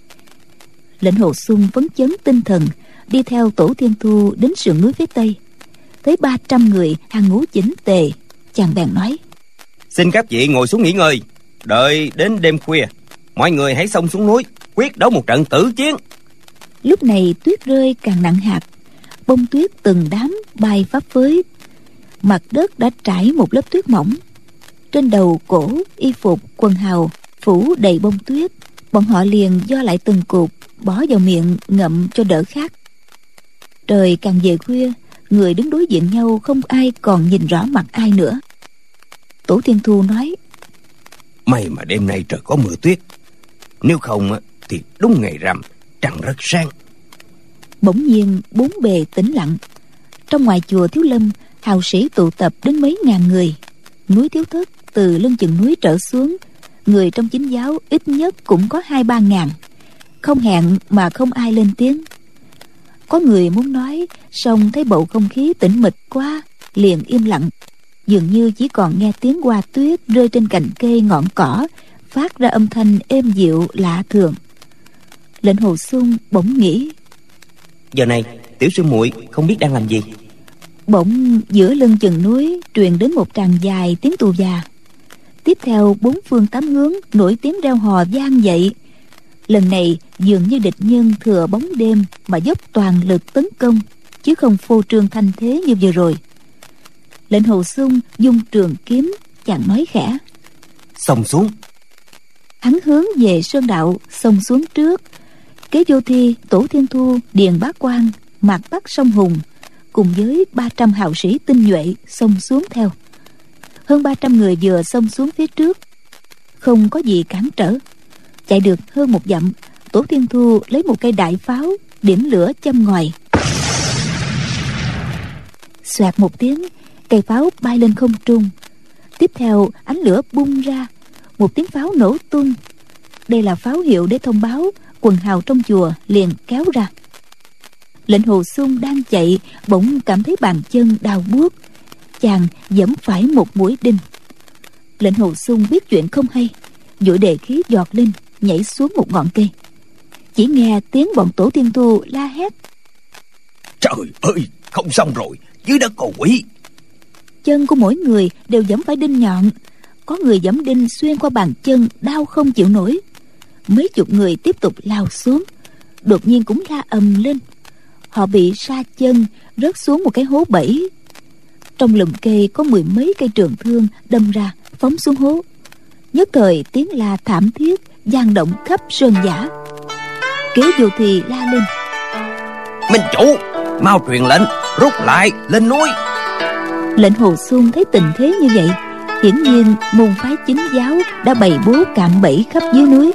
Lệnh Hồ Xuân phấn chấn tinh thần, đi theo Tổ Thiên Thu đến sườn núi phía tây. Thấy ba trăm người hàng ngũ chỉnh tề, chàng bèn nói: Xin các vị ngồi xuống nghỉ ngơi, đợi đến đêm khuya mọi người hãy xông xuống núi quyết đấu một trận tử chiến. Lúc này tuyết rơi càng nặng hạt, bông tuyết từng đám bay phấp phới. Mặt đất đã trải một lớp tuyết mỏng. Trên đầu, cổ, y phục, quần hào phủ đầy bông tuyết. Bọn họ liền do lại từng cục, bỏ vào miệng ngậm cho đỡ khát. Trời càng về khuya, người đứng đối diện nhau không ai còn nhìn rõ mặt ai nữa. Tổ Thiên Thu nói: May mà đêm nay trời có mưa tuyết, nếu không thì đúng ngày rằm trăng rất sáng. Bỗng nhiên bốn bề tĩnh lặng. Trong ngoài chùa Thiếu Lâm, hào sĩ tụ tập đến mấy ngàn người. Núi Thiếu Thất từ lưng chừng núi trở xuống, người trong chính giáo ít nhất cũng có hai ba ngàn. Không hẹn mà không ai lên tiếng. Có người muốn nói, song thấy bầu không khí tĩnh mịch quá, liền im lặng. Dường như chỉ còn nghe tiếng hoa tuyết rơi trên cành cây ngọn cỏ, phát ra âm thanh êm dịu lạ thường. Lệnh Hồ Xuân bỗng nghĩ: Giờ này tiểu sư muội không biết đang làm gì. Bỗng giữa lưng chừng núi truyền đến một tràng dài tiếng tù già. Tiếp theo bốn phương tám hướng nổi tiếng reo hò vang dậy. Lần này dường như địch nhân thừa bóng đêm mà dốc toàn lực tấn công, chứ không phô trương thanh thế như vừa rồi. Lệnh Hồ Xuân dung trường kiếm, chàng nói khẽ: Xông xuống. Hắn hướng về sơn đạo xông xuống trước. Kế Vô Thi, Tổ Thiên Thu, Điền Bá Quang, Mạc Bắc Song Hùng cùng với ba trăm hào sĩ tinh nhuệ xông xuống theo. Hơn ba trăm người vừa xông xuống phía trước, không có gì cản trở. Chạy được hơn một dặm, Tổ Thiên Thu lấy một cây đại pháo điểm lửa châm ngòi. xoẹt một tiếng, cây pháo bay lên không trung. Tiếp theo ánh lửa bung ra, một tiếng pháo nổ tung. Đây là pháo hiệu để thông báo quần hào trong chùa liền kéo ra. Lệnh Hồ Xung đang chạy bỗng cảm thấy bàn chân đau buốt, chàng giẫm phải một mũi đinh. Lệnh Hồ Xung biết chuyện không hay, vội đề khí giọt lên, nhảy xuống một ngọn cây. Chỉ nghe tiếng bọn tổ tiên tu la hét: Trời ơi, không xong rồi, dưới đất có quỷ. Chân của mỗi người đều giẫm phải đinh nhọn. Có người giẫm đinh xuyên qua bàn chân, đau không chịu nổi. Mấy chục người tiếp tục lao xuống, đột nhiên cũng la ầm lên. Họ bị sa chân rớt xuống một cái hố bẫy. Trong lùm cây có mười mấy cây trường thương đâm ra phóng xuống hố. Nhất thời tiếng la thảm thiết vang động khắp sơn giả. Kế Vô Thì la lên: Minh chủ, mau truyền lệnh rút lại lên núi. Lệnh Hồ Xung thấy tình thế như vậy, hiển nhiên môn phái chính giáo đã bày bố cạm bẫy khắp dưới núi.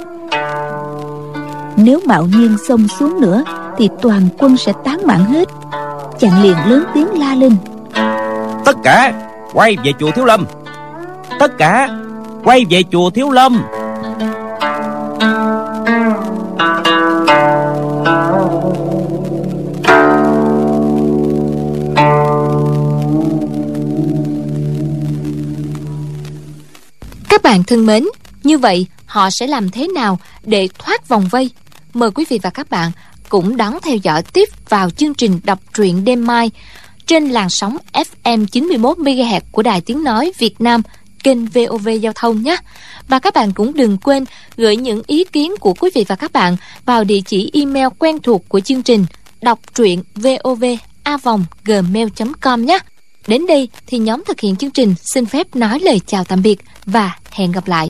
Nếu mạo nhiên xông xuống nữa thì toàn quân sẽ tán mạng hết. Chàng liền lớn tiếng la lên: Tất cả quay về chùa Thiếu Lâm! Tất cả quay về chùa Thiếu Lâm! Các bạn thân mến, như vậy họ sẽ làm thế nào để thoát vòng vây? Mời quý vị và các bạn cũng đón theo dõi tiếp vào chương trình đọc truyện đêm mai trên làn sóng ép em chín mươi mốt mê ga héc của Đài Tiếng Nói Việt Nam, kênh vê o vê Giao thông nhé. Và các bạn cũng đừng quên gửi những ý kiến của quý vị và các bạn vào địa chỉ email quen thuộc của chương trình đọc truyện vov a vòng gmail chấm com nhé. Đến đây thì nhóm thực hiện chương trình xin phép nói lời chào tạm biệt và hẹn gặp lại.